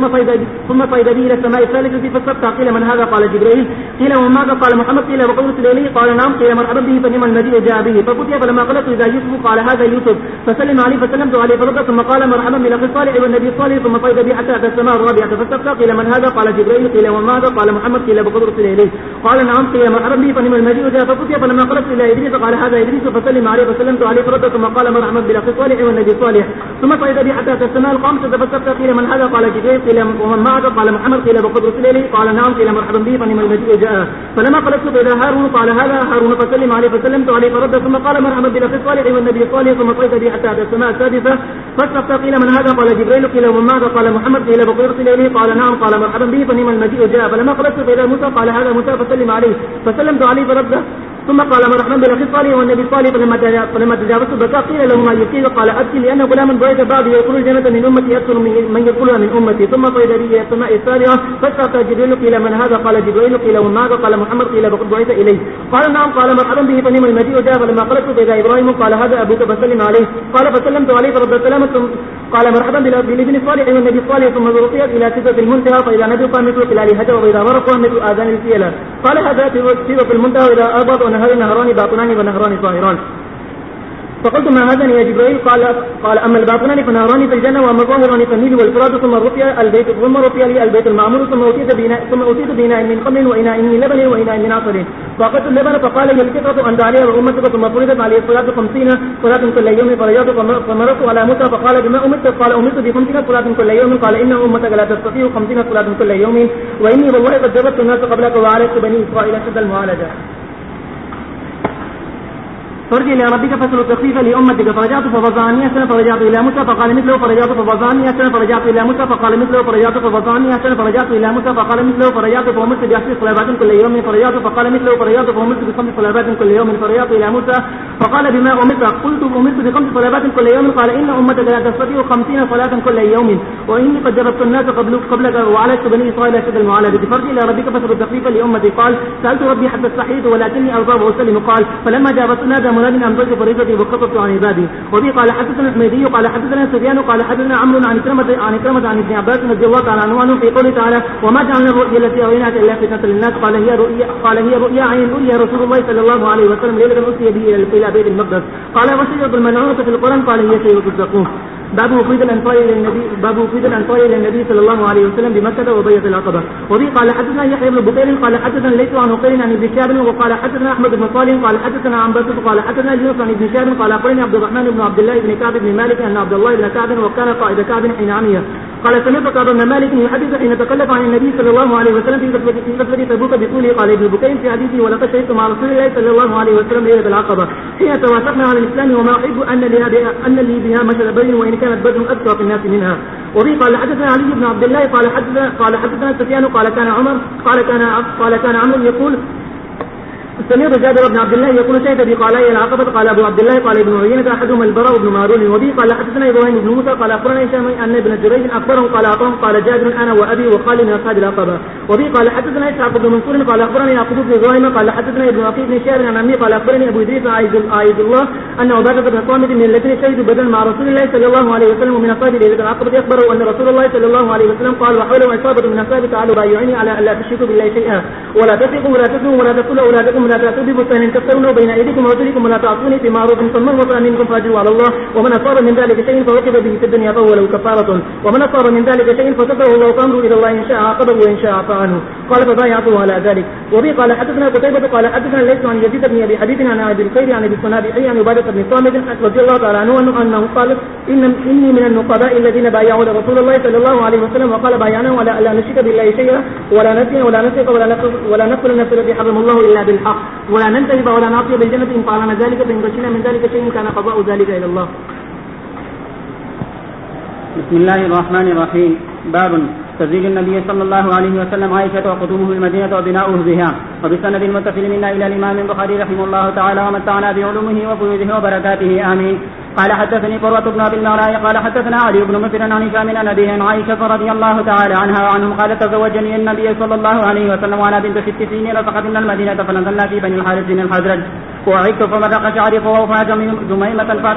إلى السماء الثالثة فاستفتح. قيل من هذا؟ قال جبريل. قيل ومن ماذا؟ قال محمد. قيل بقول سليمي. قال نعم. قيل مرحبا به فنعم المجيء جاء به فقطع. فلما قلت إذا يوسف قال هذا يوسف فسلم عليه فسلمت عليه فرد ثم قال مرحبا بالأخي الصالح والنبي الصالح ثم صيد بي حتى أتى السماء الرابعة فاستفتح. قيل من هذا؟ قال جبريل. قيل ومن ماذا؟ قال محمد. قيل بقول سليمي. قال نعم. قيل مرحبا به فنعم المجيء جاء فقطع. فلما قلت إلى إدريس قال هذا إدريس فسلم عليه فسلمت عليه فرد ثم قال مرحبا بالأخي الصالح والنبي الصالح ثم صيد بي حتى أتى السماء الخامسة فاستفتح. قيل من هذا؟ قال جبريل. قيل ومن معك؟ قال محمد. قيل بقدر سليلي. قال نعم. قيل مرحبا به فنعم المجيء جاء. فلما قلت إلى هارون قال هذا هارون فسلم عليه فسلمت عليه فرد ثم قال مرحبا بالأخي الصالح والنبي الصالح ثم صيد بي حتى أتى السماء السادسة فاستفتح. قيل من هذا؟ قال جبريل. قيل ومن معك؟ قال محمد. قيل بقدر سليلي. قال نعم. قال مرحبا به فنعم المجيء جاء. فلما قلت إلى موسى قال هذا موسى فسلم عليه فسلمت عليه فرد ثم قال مرحبا بالأخي الصالح والنبي الصالح. فلما تجاوزت بكى قيل له ما يبكي قال أبكي لأن غلاما بعث بعد يدخل الجنة من أمتي أكثر من يدخلها من أمتي ثم صيد بي إلى السماء السابعة فاستفتح جبريل. قيل من هذا؟ قال جبريل. قيل ومن ماذا؟ قال محمد. قيل بقد بعث إليه. قال نعم. قال مرحبا به فنعم المجيء جاء. فلما قلت إلى إبراهيم قال هذا أبوك فسلم عليه. قال فسلمت عليه فرد السلام. قال مرحبا بالابن الصالح والنبي الصالح ثم رقيت إلى سدرة المنتهى فإذا نبق مثل خلال هجر وإذا غرق مثل آذان الفيلة. قال هذا سدرة المنتهى وإذا أبط ونهر نهران باطنان ونهران ظاهران. فقلت ما هذان يا جبريل؟ قال أما الباطنان فنهران في الجنة وأما الظاهران فالنيل والفرات ثم رقي البيت ثم رقي لي البيت المعمور ثم أوتيت بإناء من خمر وإناء من لبن وإناء من عسل فأخذت اللبن فقال لي الفطرة أنت عليها وأمتك ثم فرضت علي الصلاة 50 صلاة كل يوم فرجعت فمررت على موسى فقال بما أمرت؟ قال أمرت ب50 صلاة كل يوم. قال إن أمتك لا تستطيع 50 صلاة كل يوم وإني والله قد جربت الناس قبلك وعالجت بني إسرائيل شد المعالجة. فرجع إلى ربك فاسأل التخفيف لأمتك فرجعت ففزعني أحسن فرجعت إلى موسى فقال مثله فرجعت ففزعني أحسن فرجعت إلى موسى فقال مثله فرجعت ففزعني أحسن فرجعت إلى موسى فقال مثله فرجعت فأمرت ب10 صلوات كل يوم فرجعت فقال مثله فرجعت فأمرت ب5 صلوات كل يوم فرجعت إلى موسى فقال بما أمرت؟ قلت أمرت ب5 صلوات كل يوم. قال إن أمتك لا تستطيع 50 صلاة كل يوم وإني قد جربت الناس قبلك وعالجت بني إسرائيل شد المعالجة. فرجع إلى ربك فاسأل التخفيف لأمتي. قال سألت ربي حتى استحييت ولكني أرضى وأسلم. قال فلما جاوزنا مناد أمضيت فريضتي وخطبت عن عبادي. وبي قال حدثنا الحميدي قال حدثنا سفيان قال حدثنا عمرو عن كرمة عن ابن عباس رضي الله تعالى عنه في قوله تعالى وما جعلنا الرؤيا التي أريناك إلا فتنة للناس. قال هي رؤيا عين رؤيا رسول الله صلى الله عليه وسلم ليلة أسري به إلى بيت المقدس. قال وشجرة الملعونة في القرآن قال هي شجرة الزقوم. باب وفيد الأنصار إلى النبي صلى الله عليه وسلم بمكة وبيعة العقبة. وبه قال حدثنا يحيى بن بكير قال حدثنا ليس عن عقيل عن ابن شهاب وقال حدثنا أحمد بن صالح قال حدثنا عن بسط قال حدثنا يونس عن ابن شهاب قال أخبرني عبد الرحمن بن عبد الله بن كعب بن مالك أن عبد الله بن كعب وكان قائد كعب حين عمي. قال سمعت كعب بن مالك يحدث حين تكلف عن النبي صلى الله عليه وسلم في غزوة تبوك بطوله. قال ابن بكير في حديثه ولقد شهدت مع رسول الله صلى الله عليه وسلم ليلة العقبة حين توافقنا على الإسلام وما أحب أن لي بها مشهد بدر وإن كانت بدر أكثر الناس منها. وبه قال حدثنا علي بن عبد الله قال حدثنا سفيان قال كان عمرو يقول سمعت جابر بن عبد الله يقول شهد بقالي العقبة. قال أبو عبد الله قال ابن عيينة أحدهما البراء بن مارون. وبه قال حدثنا إبراهيم بن موسى قال أخبرنا هشام أن ابن جريج أخبره قال أعطاهم قال جابر أنا وأبي وخالي من أصحاب العقبة. وبه قال حدثنا إسحاق بن منصور قال أخبرني يعقوب بن إبراهيم قال حدثنا ابن عقيل بن شهر عن عمي قال أخبرني أبو إدريس عايز الله أن عبادة بن صامت من الذين شهدوا بدلا مع رسول الله صلى الله عليه وسلم ومن أصحاب ليلة العقبة أخبره أن رسول الله صلى الله عليه وسلم قال وحوله عصابة من أصحابه تعالوا بايعوني على ألا تشركوا بالله شيئا ولا تسرقوا ولا تزنوا ولا تقتلوا أولادكم ولا تأتوا ببهتان تفترونه بين أيديكم وأرجلكم ولا تعصوني في معروف فمن وصل منكم فأجره على الله ومن أصاب من ذلك شيء فوقب به في الدنيا فهو له كفارة ومن أصاب من ذلك شيء فستره الله فأمره إلى الله إن شاء عاقبه وإن شاء عفا عنه. قال فبايعته على ذلك. وبه قال حدثنا قتيبة قال حدثنا ليس عن يزيد بن أبي حبيب عن أبي الخير عن أبي الصنابحي عن عبادة بن صامت رضي الله تعالى عنه أنه قال إني من النقباء الذين بايعوا رسول الله صلى الله عليه وسلم وقال بايعنا ولا ألا نشرك بالله شيئا ولا نسرق ولا نسرق ولا نقتل النفس التي حرم الله إلا بالحق ولا ننتهب ولا نعصي بالجنة إن فعلنا ذلك فإن بشرنا من ذلك شيء كان قضاء ذلك إلى الله. بسم الله الرحمن الرحيم. باب تزويج النبي صلى الله عليه وسلم عائشة وقدومه المدينة وبناؤه بها. وبسند المتصل منا إلى الإمام البخاري رحمه الله تعالى ومتعنا بعلومه وفيوضه وبركاته آمين. قال حدثني قرة بن أبي المغراء قال حدثنا علي بن مسر عن هشام عن أبيه عن عائشة رضي الله تعالى عنها وعنهم قالت تزوجني النبي صلى الله عليه وسلم وأنا بنت 6 سنين فقدمنا المدينة فنزلنا في بني الحارث بن الحزرج وعدت فمرق شعري فوفى جميمة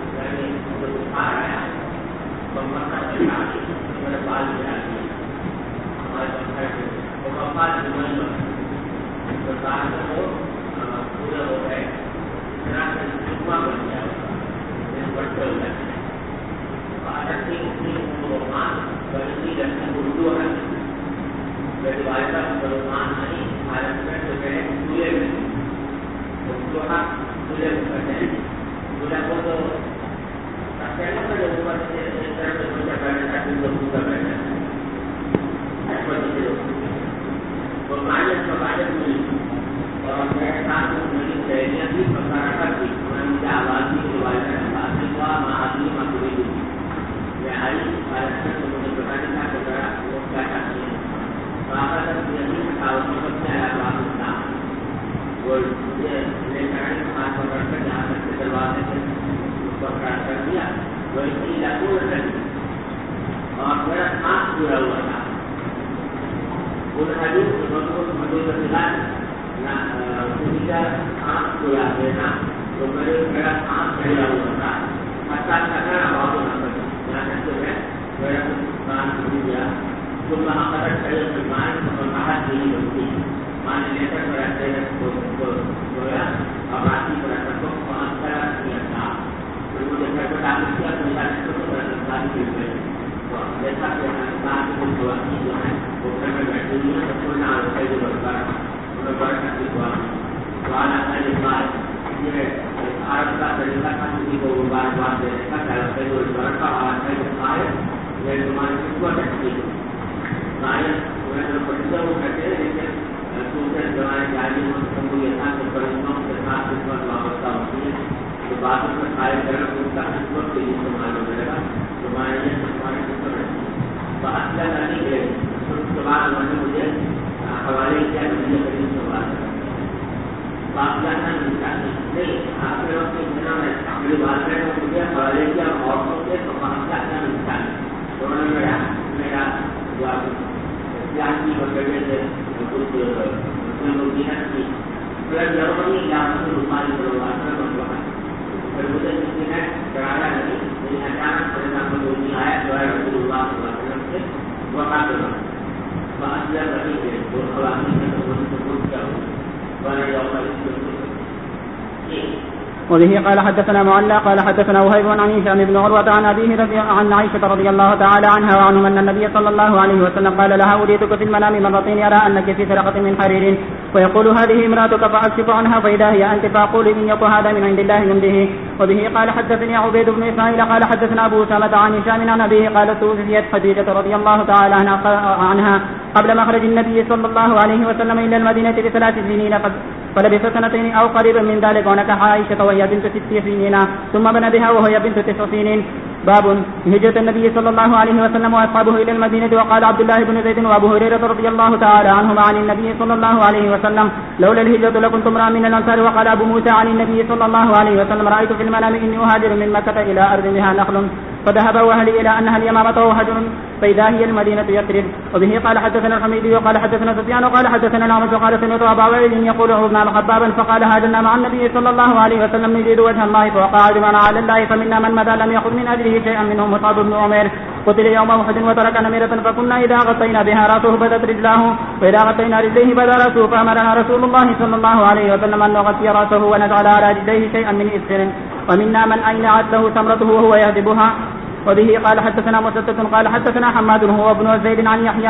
وبه قال حدثنا معلى قال حدثنا وهيب عن هشام بن عروة عن أبيه عن عائشة رضي الله تعالى عنها وعنهم أن النبي صلى الله عليه وسلم قال لها أريتك في المنام مرتين يرى أنك في سرقة من حرير ويقول هذه امرأتك فأكشف عنها فإذا هي أنت فأقول إن يكن هذا من عند الله يمده. وبه قال حدثني عبيد بن إسماعيل قال حدثنا أبو أسامة عن هشام عن أبيه قال توفيت خديجة رضي الله تعالى عنها قبل مخرج النبي صلى الله عليه وسلم إلى المدينة ب3 سنين فلبث 2 أو قريبا من ذلك ونكح عائشة وهي بنت 6 سنين ثم بنى بها وهي بنت 9 سنين. باب هجرة النبي صلى الله عليه وسلم وأصحابه إلى المدينة. وقال عبد الله بن زيد وأبو هريرة رضي الله تعالى عنهما عن النبي صلى الله عليه وسلم لولا الهجرة لكنت امرأ من الأنصار. وقال أبو موسى عن النبي صلى الله عليه وسلم رأيت في المنام إني أهاجر من مكة إلى أرض بها نخل فذهب وأهلي إلى أنها اليمامة وهجر فإذا هي المدينة يثرب. وبه قال حدثنا الحميدي وقال حدثنا سفيان وقال حدثنا الأعمش وقال سمعت أبا وائل يقول عرضنا خبابا فقال هاجرنا مع النبي صلى الله عليه وسلم نريد وجه الله فوقع عجبنا على الله فمنا من مدى لم يأخذ من أجله شيئا منهم مصعب بن عمير قتل يوم أحد وترك نميرة فكنا إذا غطينا بها رأسه بدت رجلاه وإذا غطينا رجليه بدا رأسه فأمرنا رسول الله صلى الله عليه وسلم أن نغطي رأسه ونجعل على رجليه شيئا من إسفر ومنا من أينعت له ثمرته وهو يهدبها. وبه قال حدثنا مسدد قال حدثنا حماد هو ابن زيد عن يحيى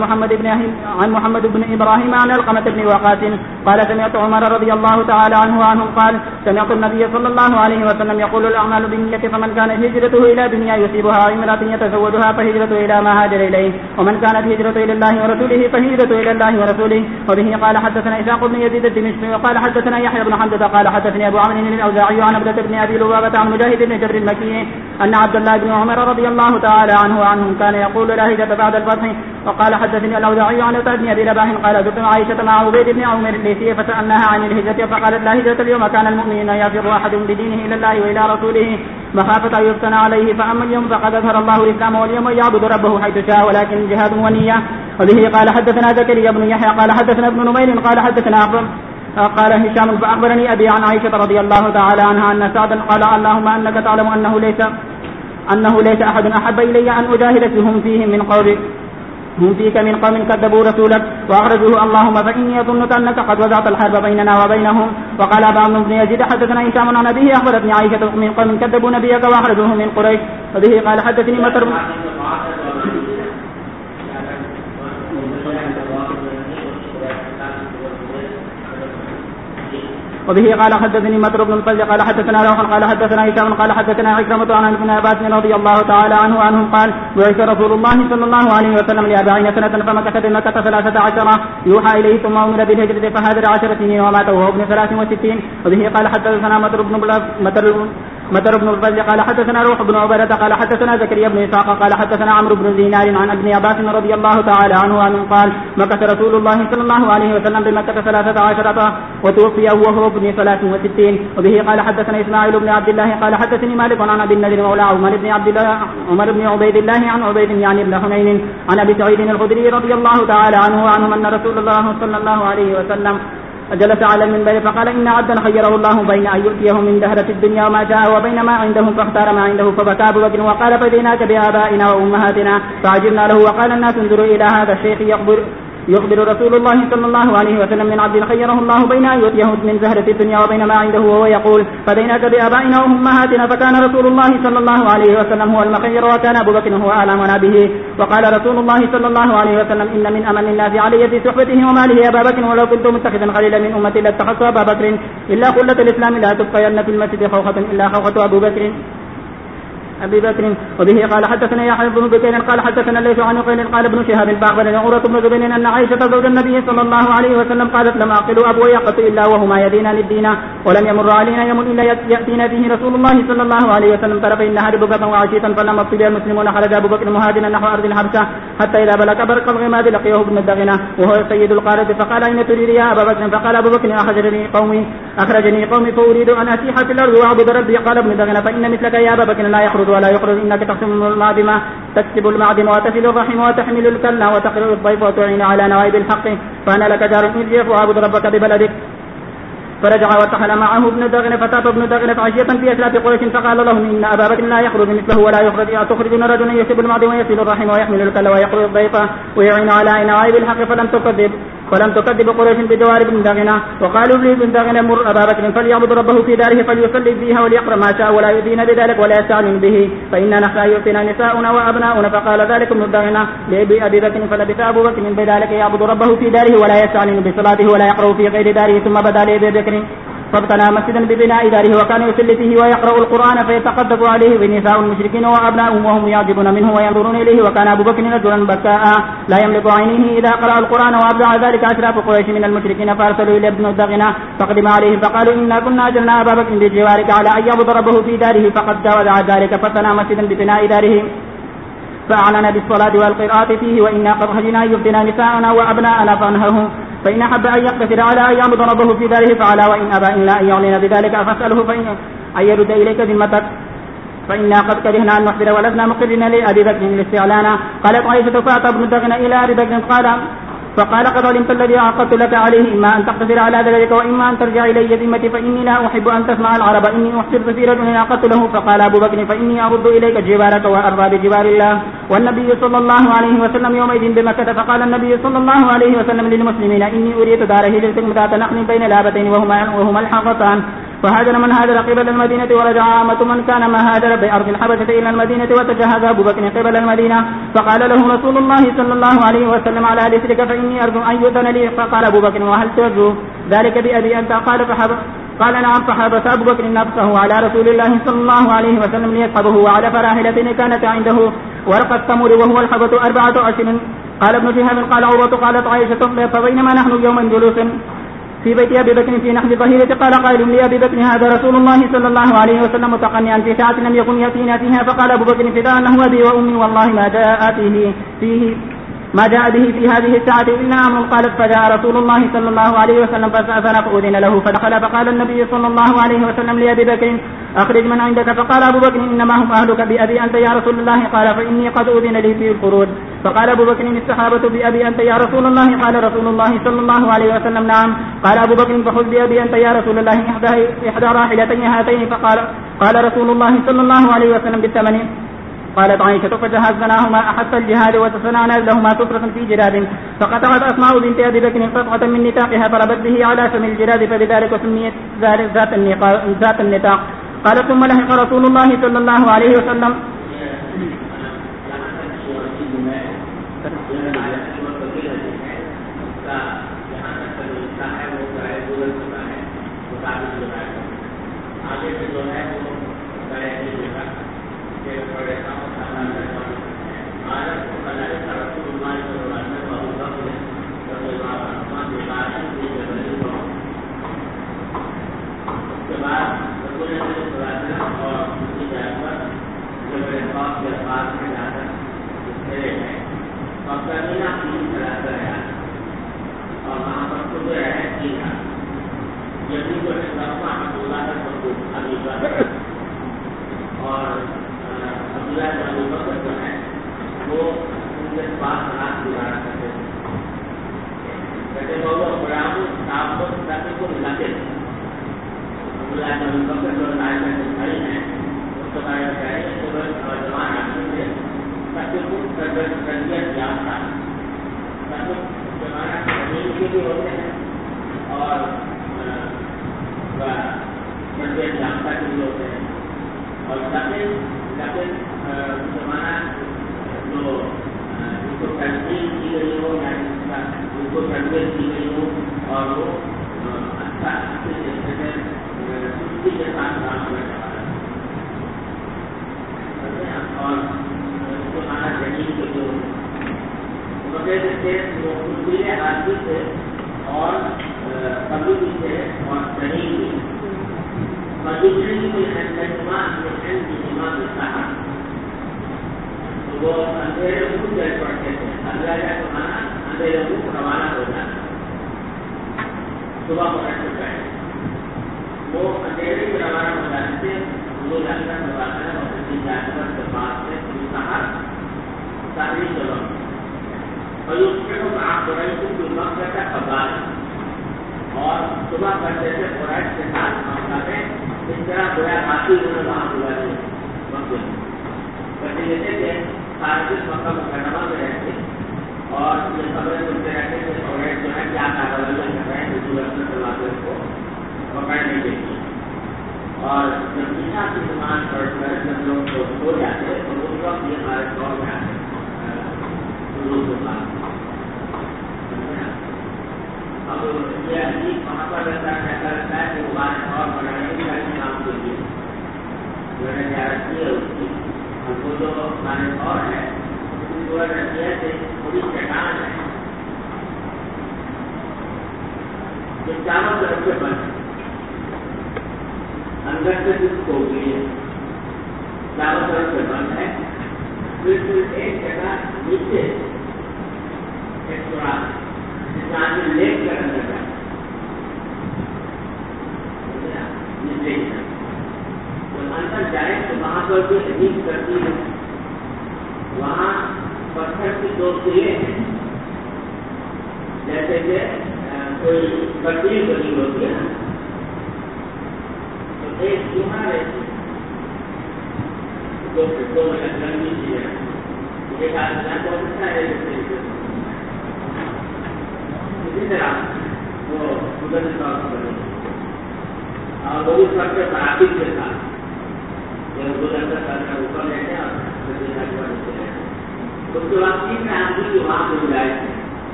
عن محمد بن إبراهيم عن علقمة بن وقاص قال سمعت عمر رضي الله تعالى عنه وعنهم قال سمعت النبي صلى الله عليه وسلم يقول الأعمال بالنية فمن كانت هجرته إلى دنيا يصيبها وامرأة يتزوجها فهجرته إلى ما هاجر إليه ومن كانت هجرته إلى الله ورسوله فهجرته إلى الله ورسوله. وبه قال حدثنا إسحاق بن يزيد الدمشقي وقال حدثنا يحيى بن حمزة قال حدثني أبو عمرو الأوزاعي عن عبدة بن أبي لبابة عن مجاهد بن جبر المكي أن عبد الله بن عمر رضي الله تعالى عنه وعنهم كان يقول لا هجرة بعد الفتح. وقال حدثني الأوزاعي عن عتبة بن أبي رباح قال زرت عائشة مع عبيد بن عمر الليثي فسألناها عن الهجرة فقالت لا هجرة اليوم كان المؤمنين يفر أحد بدينه إلى الله وإلى رسوله مخافة أن يفتن عليه. فأما اليوم فقد أظهر الله الإسلام واليوم يعبد ربه حيث شاء ولكن جهاد ونية. وبه قال حدثنا زكريا بن يحيى قال حدثنا ابن نمير قال حدثنا قال هشام فأخبرني أبي عن عائشة رضي الله تعالى عنها أن سعدا قال اللهم أنك تعلم أنه ليس أحد أحب إلي أن أجاهد هم فيك من قوم كذبوا رسولك وأخرجوه اللهم فإني أظنك أنك قد وضعت الحرب بيننا وبينهم. وقال بعض بن يزيد حدثنا هشام عن أبيه أخبرتني عائشة من قوم كذبوا نبيك وأخرجوه من قريش. وبه قال حدثني مطر وبه قال حدثني مطر بن الفضل قال حدثنا روح قال حدثنا هشام قال حدثنا عكرمة عن ابن عباس رضي الله تعالى عنه عنهم قال بعث رسول الله صلى الله عليه وسلم ل40 سنة فمكث بمكة 13 يوحى إليه ثم أمر بالهجرة فهاجر 10 سنين ومات وهو ابن 63. وبه قال حدثنا مطر بن الفضل قال حدثنا روح بن عبادة قال حدثنا زكريا بن إسحاق قال حدثنا عمرو بن دينار عن ابن عباس رضي الله تعالى عنه قال مكث رسول الله صلى الله عليه وسلم بمكة 13 وتوفي وهو ابن 63. وبه قال حدثنا إسماعيل بن عبد الله قال حدثني مالك عن أبي النذر مولى عمر بن عبيد الله عن عبيد يعني بن حنين عن أبي سعيد الخدري رضي الله تعالى عنه أن رسول الله صلى الله عليه وسلم جلس على المنبر فقال إن عبدا خيره الله بين أن يؤتيه من دهرة الدنيا وما شاء وبين ما عندهم فاختار ما عنده فبكى أبو بكر وقال فديناك بآبائنا وأمهاتنا فعجبنا له. وقال الناس انظروا إلى هذا الشيخ يخبر رسول الله صلى الله عليه وسلم من عبد خيره الله بين أن يؤتيه من زهرة الدنيا وبين ما عنده وهو يقول فديناك بآبائنا وأمهاتنا. فكان رسول الله صلى الله عليه وسلم هو المخير وكان أبو بكر هو أعلمنا به. وقال رسول الله صلى الله عليه وسلم إن من أمن الناس علي في صحبته وماله أبا بكر ولو كنت متخذا خليلا من أمتي لاتخذت أبا بكر إلا قلة الإسلام لا تبقين في المسجد خوخة إلا خوخة أبي بكر. وبه قال حدثنا يحيى بن بكير قال حدثنا ليس عن قيل قال ابن شهاب فأخبرني عروة بن زبير أن عائشة زوج النبي صلى الله عليه وسلم قالت لم أعقل أبوي قط إلا وهما يدينان الدين ولم يمر علينا يوم إلا يأتينا فيه رسول الله صلى الله عليه وسلم طرف النهار بكرة وعشية فلما ابتلي المسلمون خرج أبو بكر مهاجرا نحو أرض الحبشة حتى إذا بلغ برق الغماد لقيه ابن الدغنة وهو سيد القارة فقال أين تريد يا أبا بكر؟ فقال أبو بكر أخرجني قومي فأريد أن أسيح في الأرض وأعبد ربي. قال ابن الدغنة فإن مثلك يا أبا بكر لا يخرج ولا يخرج إنك تكسب المعدم وتفل الرحم وتحمل الكلة وتقرأ الضيف وتعين على نوائب الحق فأنا لك جار ارجع وأعبد ربك ببلدك. فرجع وارتحل معه ابن دغنة فتاب ابن دغنة عشية في أشراف قريش فقال لهم إن أبا بكر لا يخرج مثله ولا يخرج أتخرجون رجلا يكسب المعدم ويفل الرحم ويحمل الكلة ويقرأ الضيف ويعين على نوائب الحق فلم تكذب قريش بجوار ابن دغنة. وقالوا لي ابن دغنة مر أبا بكر فليعبد ربه في داره فليصلي فيها وليقرأ ما شاء ولا يؤذينا بذلك ولا يستعلن به فإننا نخشى يؤتينا نساؤنا وأبناؤنا. فقال ذلك ابن دغنة لأبي بكر فلبث أبو بكر بذلك يعبد ربه في داره ولا يستعلن بصلاته ولا يقرأ في غير داره. ثم بدا لأبي بكر فابتنى مسجدا ببناء داره وكان يصلي فيه ويقرأ القرآن فيتقدم عليه بنساء المشركين وأبناؤهم وهم يعجبون منه وينظرون إليه. وكان أبو بكر رجلا بكاء لا يملك عينيه إذا قرأ القرآن وأبدع ذلك أشراف قريش من المشركين فأرسلوا إلى ابن الدغنة فقدم عليه فقالوا إنا كنا أجرنا أبا بكر بجوارك على أن يعبد ربه في داره فقد جاوز ذلك فابتنى مسجدا ببناء داره فأعلن بالصلاة والقراءة فيه وإنا قد خشينا أن يفتنا نساءنا وأبناءنا فأنهه فإن أحب أن يقتصر على أن يعبد ربه في داره فعلى وإن أبى إلا أن يعلن بذلك فاسأله فإن أن يرد إليك ذمتك فإنا قد كرهنا أن نحضر ولسنا مقرين لأبي بكر الاستعلانا. قالت عائشة فأتى ابن دغنة إلى أبي بكر فقال قد علمت الذي عقدت لك عليه إما أن تقتصر على ذلك وإما أن ترجع إلي ذمتي فإني لا أحب أن تسمع العرب إني أحسرت في رجل عقدت له. فقال أبو بكر فإني أرد إليك جبارك وأرضى بجبار الله. والنبي صلى الله عليه وسلم يومئذ بمكة فقال النبي صلى الله عليه وسلم للمسلمين إني أريد دار هجرة ذات نخل بين لابتين وهما الحقتان فهاجر من هاجر قبل المدينة ورجع عامة من كان ما هاجر بأرض الحبشة إلى المدينة وتجهز أبو بكر قبل المدينة. فقال له رسول الله صلى الله عليه وسلم على رسلك فإني أرجو أن يؤذن لي. فقال أبو بكر وهل ترجو ذلك بأبي أنت؟ قال نعم. فحبس أبو بكر نفسه على رسول الله صلى الله عليه وسلم ليصحبه وعلى فراحلتين كانت عنده ورق التمر وهو الحبة 4 أشهر. قال ابن شهاب قال عروة قالت عائشة فبينما نحن يوما جلوس في بيت أبي بكر في نحو ظهيرة قال قائل لأبي بكر هذا رسول الله صلى الله عليه وسلم متقنعا في ساعة لم يكن يأتينا فيها. فقال أبو بكر فداء أنه أبي وأمي والله ما جاء ما جاء به في هذه الساعة إلا أمر. قالت فجاء رسول الله صلى الله عليه وسلم فاستأذن فأذن له فدخل فقال النبي صلى الله عليه وسلم لأبي بكر أخرج من عندك. فقال أبو بكر إنما هم أهلك بأبي أنت يا رسول الله. قال فإني قد أذن لي في الخروج. فقال أبو بكر الصحابة بأبي أنت يا رسول الله. قال رسول الله صلى الله عليه وسلم نعم. قال أبو بكر فخذ بأبي أنت يا رسول الله إحدى راحلتين هاتين. قال رسول الله صلى الله عليه وسلم بالثمن. قالت عائشة فجهزناهما أحس الجهاد وتصنعنا لهما سفرة في جراد. فقطعت أسماء بنت أبي بكر قطعة من نطاقها فربت به على سم الجراد فبذلك سميت ذات النطاق. قال ثم لحق رسول الله صلى الله عليه وسلم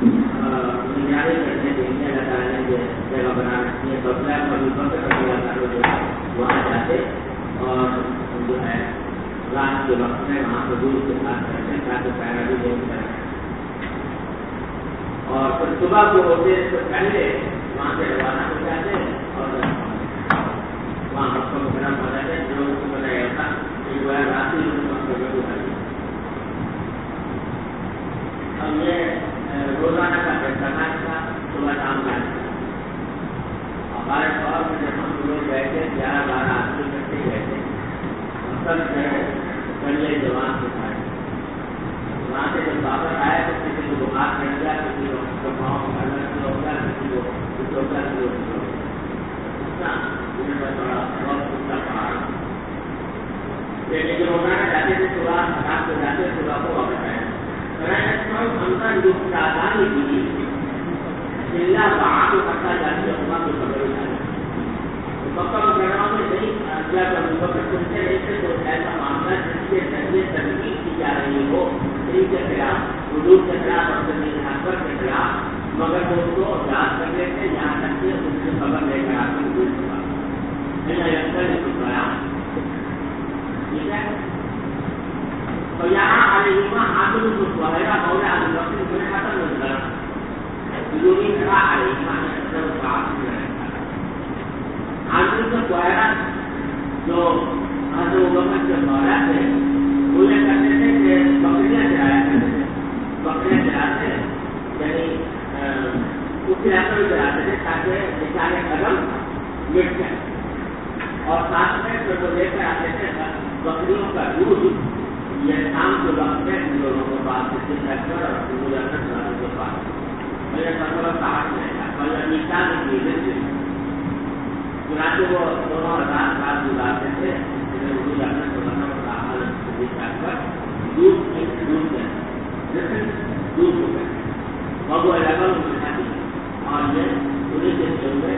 نگرانی کرنے کے لیے اللہ تعالیٰ نے جگہ بنا رکھی ہے. بکرا کبھی بکر کبھی اللہ جو ہے وہاں جاتے اور جو ہے رات کے وقت میں وہاں پر دور کے ساتھ کرتے ہیں تاکہ پہرا بھی دیکھ سکیں. اور پھر صبح کو ہوتے سے پہلے وہاں سے روانہ ہو جاتے ہیں اور وہاں مکہ مکرمہ ہو جاتے ہیں. لوگوں کو بتایا تھا کہ جو ہے رات ہی مکہ میں گزاری. اب یہ روزانہ کا فیصلہ تھا صبح شام کا. ہمارے طور میں جب ہم لوگ بیٹھے 11-12 آدمی کرتے گئے تھے سب پہلے جوان کے ساتھ وہاں سے جب واپس آئے تو کسی کو بخار چڑھ گیا, کسی کو پاؤں کرنا شروع ہو گیا, کسی کو کچھ ہو گیا شروع ہو گیا. تھوڑا بہت کچھ پڑا لیکن روزانہ جاتے تھے صبح رات کو جاتے صبح کو واپس آئے. اندر جو آزادی کی ضلع باہر کو کرتا جاتی ہے وہاں کو خبر جاتی ہے. مکہ مکرمہ میں نہیں کیا سنتے نہیں تھے تو ایسا معاملہ جس کے ذریعے تنقید کی جا رہی ہو دین کے خلاف, حدود کے خلاف اور زمین اکبر کے خلاف, مگر وہ اس کو یاد کر لیتے یہاں تک کہ ان سے خبر لے کر آتے ہیں. ٹھیک ہے. اور یہاں علیہما عادل الظاہرہ مولا ابو بکر بن حسن نظر ضروری تھا علیہما نے اثر بات میں رکھا. عادل الظاہرہ جو حضرت ابو بکر کے مولا تھے وہ یہ کرتے تھے کہ بکریاں چلایا کرتے تھے. بکریاں چلاتے یعنی اس علاقے میں چلاتے تھے تاکہ بیچارے قدم مٹ جائے. اور ساتھ میں پھر وہ لے کر آتے تھے بکریوں کا دودھ یہ شام کے وقت میں ان لوگوں کو بات کرتے کر اور والوں کے پاس میرے سفر کہاں میں نشان کی چنانچہ وہ دونوں رات رات گزارتے تھے دودھ دودھ ہو گئے اور وہ لگا اور یہ انہیں کے ہوئے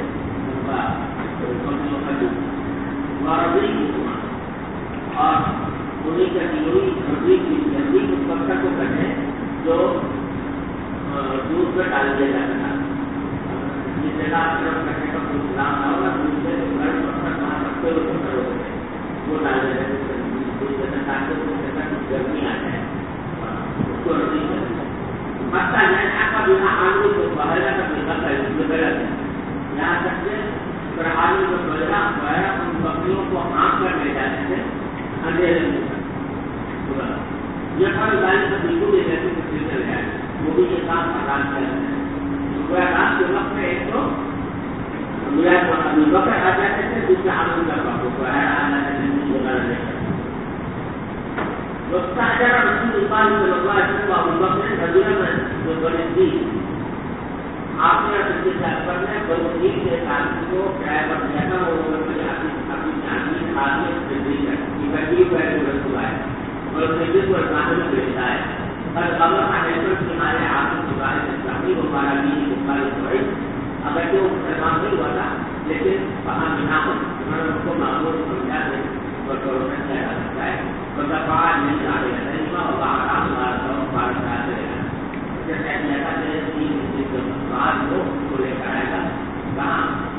اور انہیں کا ہوئی جلدی اس پتھر کو کرنے جو دودھ میں ڈال دیا جاتا تھا. جس جگہ کرنے کا کوئی نام نہ ہوگا دوسرے گرم پتھر کہاں رکھتے ہوئے پتھر ہوتے ہیں وہ ڈال دیا جاتا تاکہ کچھ گرمی آ جائے اس کو رکھی جائے. پتہ یہاں کا بنا آلو کو باہر کا بنا ہے اس میں غلط ہے. یہاں تک کہ آلو کو بجرا باہر ان بکریوں کو آنکھ کر لے جاتے تھے اندھیرے میں. یہ ہر گاڑی کا بالکل یہ جیسے کچھ چل جائے وہ بھی یہ کام آسان کر رہے ہیں. رات کے وقت میں ایک تو بکر آ جاتے تھے دوسرے آنند کا وقت کو آنا رسول اللہ صلی اللہ علیہ وسلم ابو بکر رضی اللہ عنہ جو بڑے تھی آپ نے اکبر نے بڑی کے ساتھ کو کرایہ پر دیا تھا. وہ اپنی جانی خاصیت سے دی ہے کہ رسول آئے اور مسجد کو اسلام میں بھیجتا ہے. اور خبر کا نیٹورک ہمارے عاصم بخاری اسلامی و ماراوی بخاری ہوئی اگرچہ وہ مسلمان نہیں ہوا تھا لیکن وہاں بنا انہوں نے ان کو معمول سمجھا دے اور گورنمنٹ کیا جا سکتا ہے. بتاپار نہیں آ رہے نہیں اور آرام بارش آ رہے گا جیسے بعد وہ لے کر آئے گا کہاں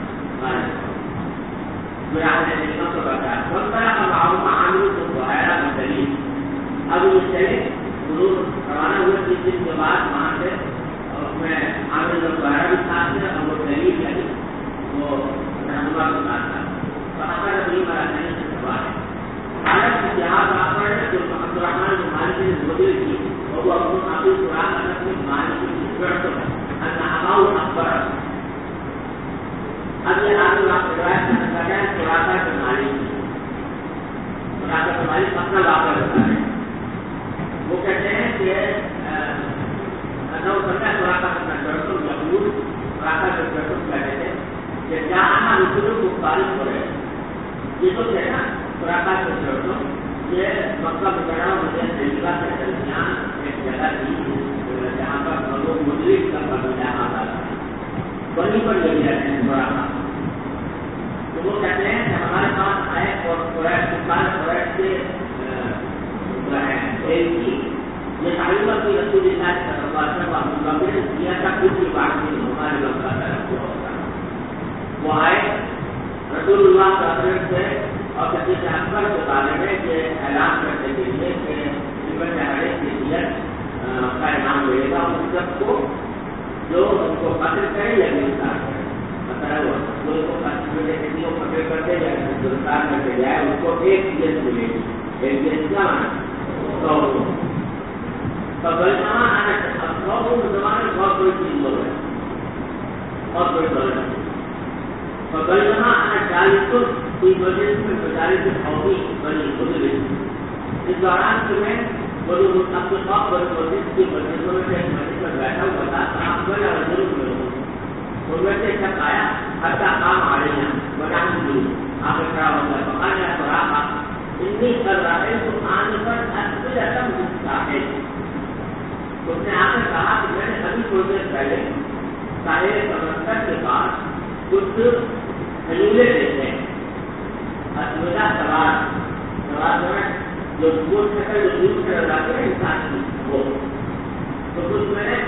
کو بتایا بنتا معلوم عامل کو بحیرہ میں دلیل. اب یہ چلے روانہ ہوئے 30 دن کے بعد وہاں سے میں عامل لوگ بحیرہ بھی ساتھ تھے اور وہ دلیل یعنی وہ رہنما کے ساتھ تھا. وہاں پر ابھی مرا نہیں سے سوال ہے حالت یہاں پر جو عبد الرحمان جو مالک نے مدیر کی اور وہ ابو ابھی قرآن اپنے مالک کی ضرورت ہے اکبر. اب یہ آپ روایت کرنا چاہتے ہیں خراکہ کے مالک اپنا واقعہ بتا رہے ہیں. وہ کہتے ہیں کہ خراکہ کرنا ضرورت مقبول خراکہ کے ضرورت کہتے تھے کہ جہاں رسولوں کو فارغ ہو رہے یہ تو ہے نا خراکہ کے ضرورت. یہ مکہ مکرمہ مجھے طریقہ کے درمیان ایک جگہ تھی جہاں پر لوگ مدرک کا قبیلہ آتا تھا وہیں پر لے جاتے ہیں خراکہ. تو وہ کہتے ہیں کہ ہمارے پاس آئے اور قریش کے یہ تعلیم کی رسول اللہ صلی اللہ مکمل کیا تھا کچھ بھی بات نہیں ہمارے لوگ کا طرف ہوتا وہ آئے رسول اللہ صلی اللہ علیہ وسلم سے اور صدیق اکبر کے بارے میں کہ اعلان کرنے کے لیے کہ ہر ایک شریعت کا انعام ملے گا ان سب کو جو ان کو قتل کرے یا گرفتار کرے مطلب جو ان کو قتل کسی کو قتل کرتے یا گرفتار کرتے جائے ان کو ایک چیز ملے گی ایک چیز کیا فبلغنا أن أصحابه من زمان بہت بڑی چیز بول رہے ہیں بہت بڑی بول رہے ہیں فبلغنا أن جالس في مجلس من مجالس الحوضي بني خدر اس دوران تمہیں بڑی متفقہ بڑی مجلس کی مجلسوں میں سے ایک مجلس میں بیٹھا ہوا تھا صحابہ یا رجل میں ان میں سے شخص آیا حتى قام علينا ونحن جلوس آخر کھڑا ہو گیا فقال يا سراقة إني قد رأيت آنفا أسئلة من الساحل اس نے آ کر کہا کہ میں نے ابھی تھوڑی دیر پہلے ساحل سمندر کے پاس کچھ کھجورے دیکھے اسمدہ سوار جو ہے جو گوشت سے جو دودھ سے لگاتے ہیں انسان کی وہ تو کچھ میں نے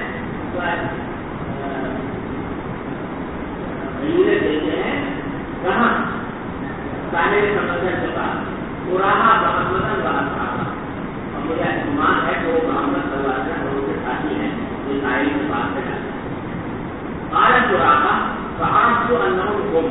کھجورے دیکھے ہیں کہاں ساحل سمندر کے پاس پوراہا محمد اور مجھے اعتماد ہے کہ وہ محمد صلی اللہ علیہ وسلم کے ساتھی ہیں جو ساحل کے پاس سے جاتے ہیں قال سراقہ فعرفت انهم هم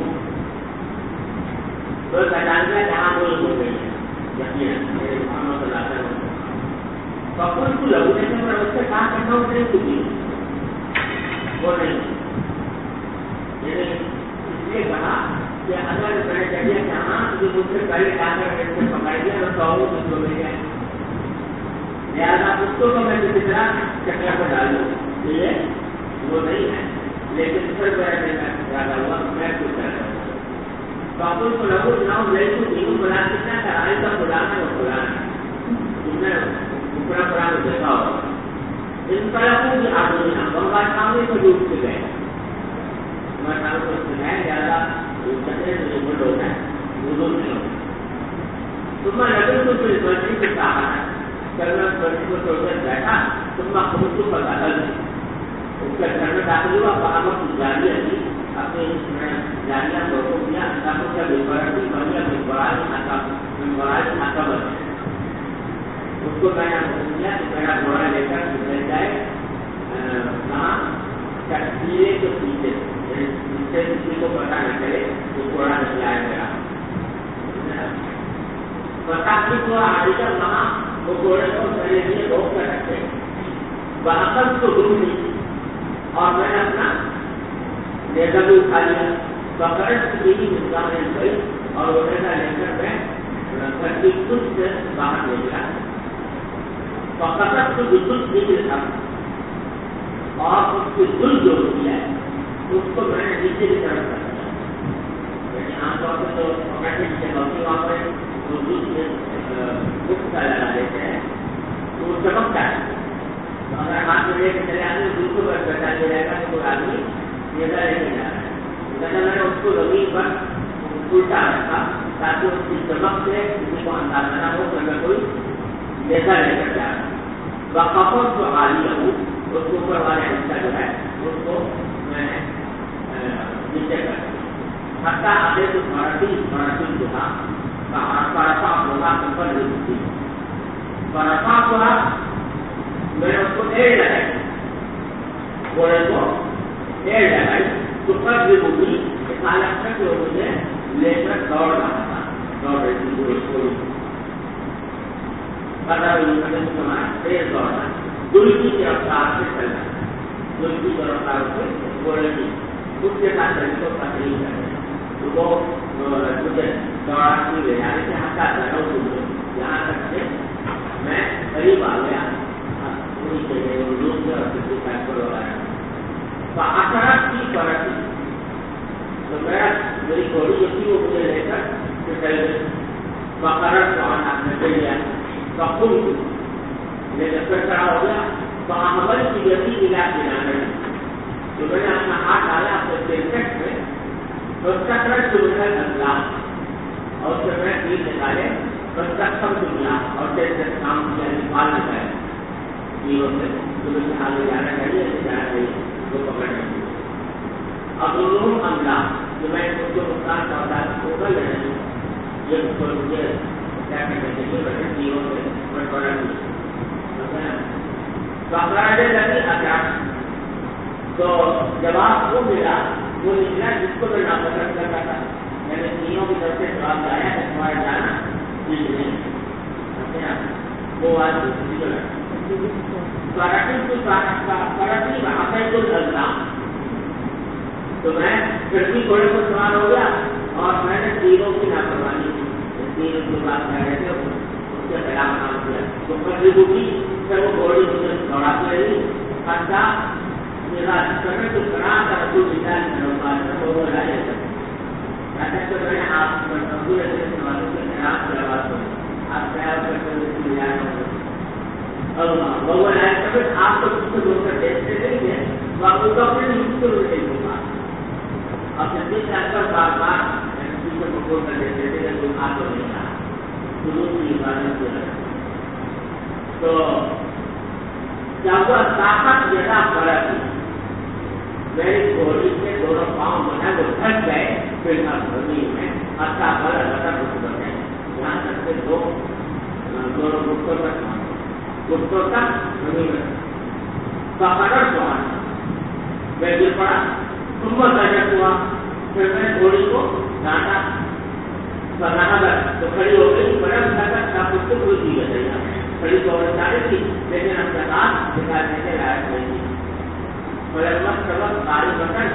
تو پہچان گیا جہاں وہ ہو گئی ہیں یقینا محمد صلی اللہ علیہ وسلم فقلت له نے میں اس سے کہا کہ نو نہیں ہوئی وہ نہیں یعنی اس لیے کہا کہ اگر میں نے کہا کہ ہاں جو مجھ سے پہلے آ کر سے پکڑ دیا تو کہو کہ جو مل گئے لہٰذا اس کو تو میں کسی طرح چکر پر ڈال دوں یہ وہ نہیں ہے لیکن پھر میں زیادہ ہوا میں کچھ کر رہا ہوں باقی کو لگو نہ لے تو تینوں بنا کتنا کرائی کا بلانا وہ بلانا تم نے اوپر پرانا دیکھا ہوگا ان طرحوں کی آدمی بنگا سامنے کو ڈوب کے گئے ہمارے سامنے کو سنائے زیادہ چکرے سے جو لوگ ہیں وہ لوگ نہیں ہوتے تم میں لگے تو پھر بچی کو کہا ہے کل میں بچی کو چھوڑ کر بیٹھا تم میں خود کو بتاتا نہیں اس کے گھر میں داخل ہوا بہامت کی جاریہ تھی اپنے جاریہ لوگوں کیا انسانوں کا بڑی بڑھیا بڑائی ناکہ بن اس کو میں نے کیا کہ میرا گھوڑا لے کر مل جائے کہاں چکیرے کے پیچھے جس سے کسی کو پتا نہ چلے وہ گھوڑا نہیں آئے میرا پتا کو آگے کر وہاں وہ گھوڑے کو میرے لیے روک کر رکھتے وہاں پر تو دور نہیں اور میں نے اپنا نیزہ بھی اٹھا لیا بکرٹ کی نظام نے گئی اور وہ نیزہ لے کر میں کٹی خود سے باہر لے گیا بکرٹ کو جو دل نکل تھا اور اس کی دل جو ہوتی ہے اس کو میں نے نیچے کی طرف کر دیا لیکن عام طور پہ تو پکڑ کے نیچے ہوتی وہاں پر وہ دودھ میں مفت کا لگا دیتے ہیں تو وہ چمکتا ہے اگر ہاتھ میں لے کے چلے آدمی دودھ کو بچا لے جائے گا تو کوئی آدمی نیزہ لے کے جا رہا ہے میں نے اس کو زمین پر الٹا رکھا تاکہ اس کی چمک سے کسی کو اندازہ نہ ہو کہ میں کوئی نیزہ لے کر جا رہا ہوں باقاعدہ جو عالیہ ہوں اس کے اوپر والے حصہ جو ہے اس کو میں نے نیچے کر حتیٰ آگے جو مرٹی جو تھا پرفا ہوگا اوپر پرفا ہوا میں نے اس کو ایڑ لگائی گھوڑے کو ایڑ لگائی تو کب بھی ہوگی اس حالت تک وہ مجھے لے کر دوڑ رہا تھا دوڑ رہی تھی گھوڑے کو تیز دوڑنا دل کی رفتار سے چلنا دل کی رفتار سے گھوڑے کی اس کے ساتھ چلنے کو تقریب کرے وہ مجھے دوڑاتی لے جانے سے ہاتھ لگا یہاں تک کہ میں قریب آ گیا اثرات کی پرتی تو میری گھوڑی جو تھی وہ مجھے لے کر چل گئی بقرر کو ہاتھ میں چل گیا بخود لے کر پھر کھڑا ہو گیا تو عمل کی گتی ملا کے جانے تو میں نے اپنا ہاتھ ڈالا اپنے پیسٹ میں تو چکر چلنا نکلا اور پھر میں تیر نکالے تو چکر چلا اور کام کیا نکال نکالے تمہیں آگے جانا چاہیے جانا چاہیے وہ پکڑ نہیں. اب لوگ عملہ جو میں ان کو نقصان پہنچا ہوگا یا نہیں یہ مجھے کیا کہنا چاہیے بڑے چیزوں سے بڑا نہیں تو جواب وہ ملا وہ نکلا جس کو میں ناپسند کرتا تھا. میں نے تینوں کی طرف سے جواب لایا کہ تمہارا جانا ٹھیک نہیں وہ آج تو میں پھر بھی گھوڑے کو سوار ہو گیا اور میں نے تینوں کی ناپروانی کی. تینوں کی بات کر رہے تھے اس کے خلاف کام کیا تو پہلی روکی پھر وہ گھوڑی مجھے دوڑاتی رہی. اچھا میرا کرنے کو بنا کر رسول اللہ وہ لائے تو میں نے آپ والوں کے خلاف جواب دوں آپ خیال کرتے وہ لائے کبھی آپ کو کچھ سے بول کر دیکھتے نہیں ہے تو آپ کو اپنے مشکل نہیں ہوگا. اب جلدی سے کر بار بار پیچھے کو بول کر دیکھتے تھے کہ تم آپ کو نہیں آ شروع کی عبادت کیا تو جب وہ طاقت زیادہ بڑا تھی میری گھوڑی کے دونوں پاؤں بنا وہ تھک گئے پھر زمین میں اچھا بڑا لگا کچھ بن گئے یہاں تک سے دونوں گٹوں تک زمین میں پکڑ سوال میں گر پڑا تم کو درجت ہوا پھر میں گھوڑی کو ڈانٹا بنانا لگا تو کھڑی ہو گئی بڑا لگا کچھ تو کوئی چیز ہے کھڑی تو ہونا چاہیے تھی لیکن ہم کے ساتھ دکھانے کے لائق نہیں تھی. سبق کاری بٹن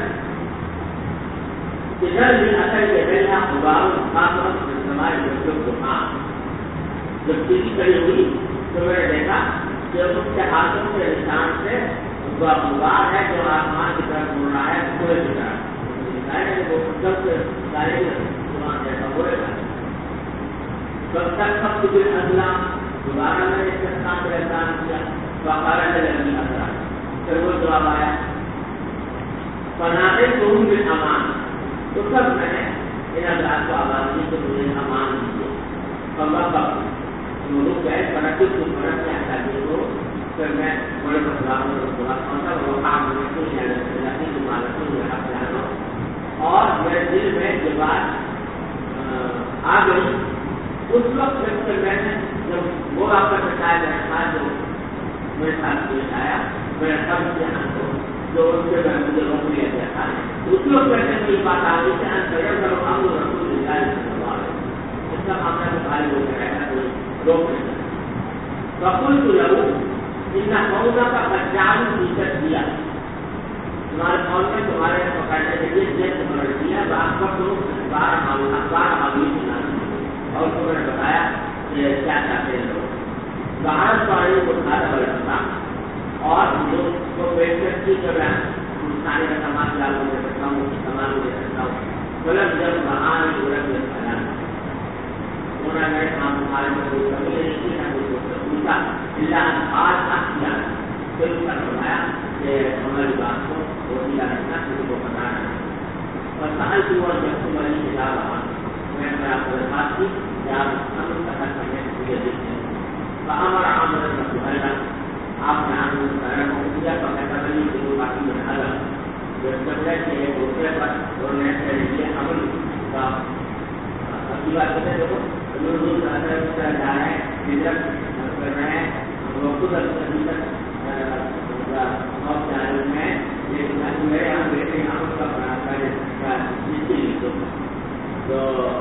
ادھر بھی اصل کے ذریعہ غبار ہمارے بچوں کو جب تیزی کھڑی ہوئی تو میں نے دیکھا کہ اس کے ہاتھوں کے نشان سے غبار ہے جو آسمان کی طرف مڑ رہا ہے پورے کی طرف وہ سب سے سارے جیسا ہوئے گا تب تک سب کچھ اگلا دوبارہ میں نے اس کے ساتھ احسان کیا وقارہ نے لگی اثر پھر وہ جواب آیا بناتے تم بھی امان تو سب میں نے ان اللہ کو آبادی کو مجھے امان دیجیے رک گئے پرتی کو فرق کیا چاہیے تو پھر میں بڑے بدلاؤ وہ کام اور میرے دل میں یہ بات آ گئی اس وقت جب میں نے جب وہ آپ کا بتایا گیا تھا جو میرے ساتھ پیش آیا میرا سب یہاں کو جو اس کے بعد مجھے روک لیا گیا تھا اس وقت میں نے یہ بات آ گئی کہ ہم لوگ رسول اللہ اس کا معاملہ میں بھائی ہو گیا ہے کوئی روک نہیں سکتا. بکل تو لگو اتنا موضوع کا 50% دیا تمہارے فون میں تمہارے پکڑنے کے لیے جیت پکڑ دیا آپ کا بار اور تمہیں نے بتایا کہ کیا چاہتے ہیں لوگ باہر پانی کو کھانا بڑھتا اور لوگ کو پیٹ کی جب کھانے کا سامان لاگو دے سکتا ہوں سامان دے سکتا ہوں غلط جب باہر غلط میں کھانا انہوں نے کام تمہارے میں کوئی کمی نہیں کی نہ کوئی پوچھا اللہ آج کیا پھر اس کا بتایا کہ ہماری بات کو روزیہ رکھنا کسی کو بتانا اور سال کی اور جب تمہاری کتاب رہا میں آپ کو بات کی کہ آپ ہم سفر کرنے مجھے دیکھتے ہیں ہمارا عمل آپ نے کیا پکڑا نہیں کہ وہ باقی بنا رہا جب کہ دوسرے پر عمل کا اچھی بات کرتے دیکھو جا رہے ہیں ہجرت کر رہے ہیں لوگ خود ابھی تک میں میرے یہاں بیٹے عمل کا بنا کر جس کے لیے تو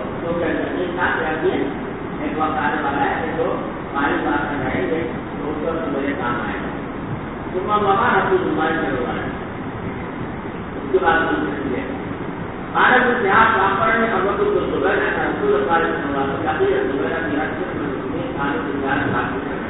ایک وقت آنے والا ہے تو ہماری بات کر رہے ہیں تو اس وقت میرے کام آئے گا تم بابا رسول ہمارے سے ہوا ہے اس کے بعد بھارت میں آپ کام پر ابد کو صبح میں رسول ہمارے سے ہوا تو کافی صبح کی کھانے کی زیادہ بات کرنا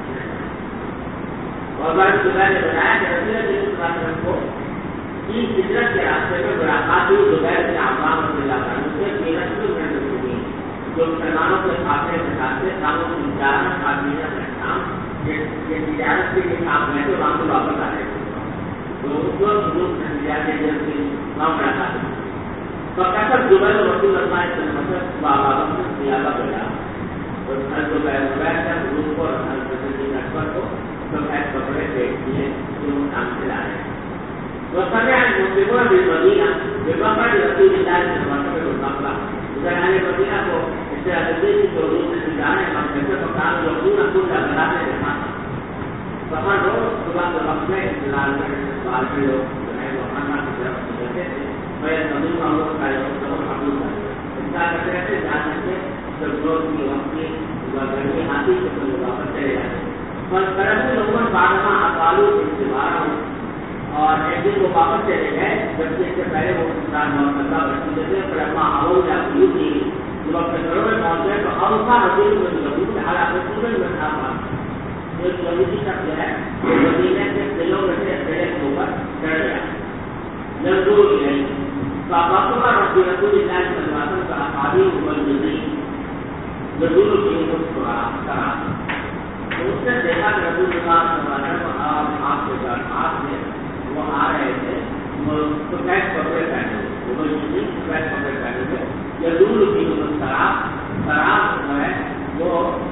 اور بڑے صبح نے بتایا کہ رسول کو اس ہجرت کے راستے میں ملاقات ہوئی دوپہر سے عوام سے ملاقات اسے میرا جو مسلمانوں کے خاصے کے ساتھ کاموں کی تجارت خاتمہ کا کام یہ تجارت کے لیے کام ہے تو وہاں سے واپس آ رہے تھے تو اس وقت کام رہتا تھا تو کیسا دوبارہ رسول اللہ بابا زیادہ بڑھا اور ہر دوپہر تک روز کو اور ہر کو سفید کپڑے دیکھ دیے جو وہ کام سے لا رہے ہیں. وہ سمے مسلموں بھی مدینہ بقبر رسول اللہ صلی اللہ علیہ وسلم مقبہ ادھر آنے مدینہ کو اس سے عددی کی توجہ سے جانے ہم کیسے پکان لوگوں نے کچھ اگرانے رکھا تھا. وہاں روز صبح کے وقت میں لال بال کے لوگ جو ہے وہ خانہ کی طرف گزرتے تھے. میں نبی محمد کا قبول کر اس کا کرتے رہتے جانے سے جب روز کی وقت کی گرمی آتی تو پھر واپس چلے جاتے. پر کرم لوگوں بارہواں اقالو سے بارہ اور ایک دن وہ واپس چلے گئے جبکہ اس سے پہلے وہ انسان محمد رسول تھے. پر اما آؤ یا یوں تھی جب اپنے گھروں میں پہنچے تو اوسا رسول میں حالات میں تھا. ایک یہودی شخص ہے وہ مدینے سے کلو میٹر پہلے کے اوپر چڑھ گیا نزول نہیں تو رسول اللہ صلی اللہ علیہ وسلم کا احادیث موجود نہیں نزول کی اس کو کرا. اس نے دیکھا کہ رسول اللہ صلی اللہ علیہ وسلم آپ کے گھر آپ میں وہ آ رہے تھے وہ سفید کپڑے پہنے وہ سفید کپڑے پہنے تھے. نزول کی شراب جو ہے وہ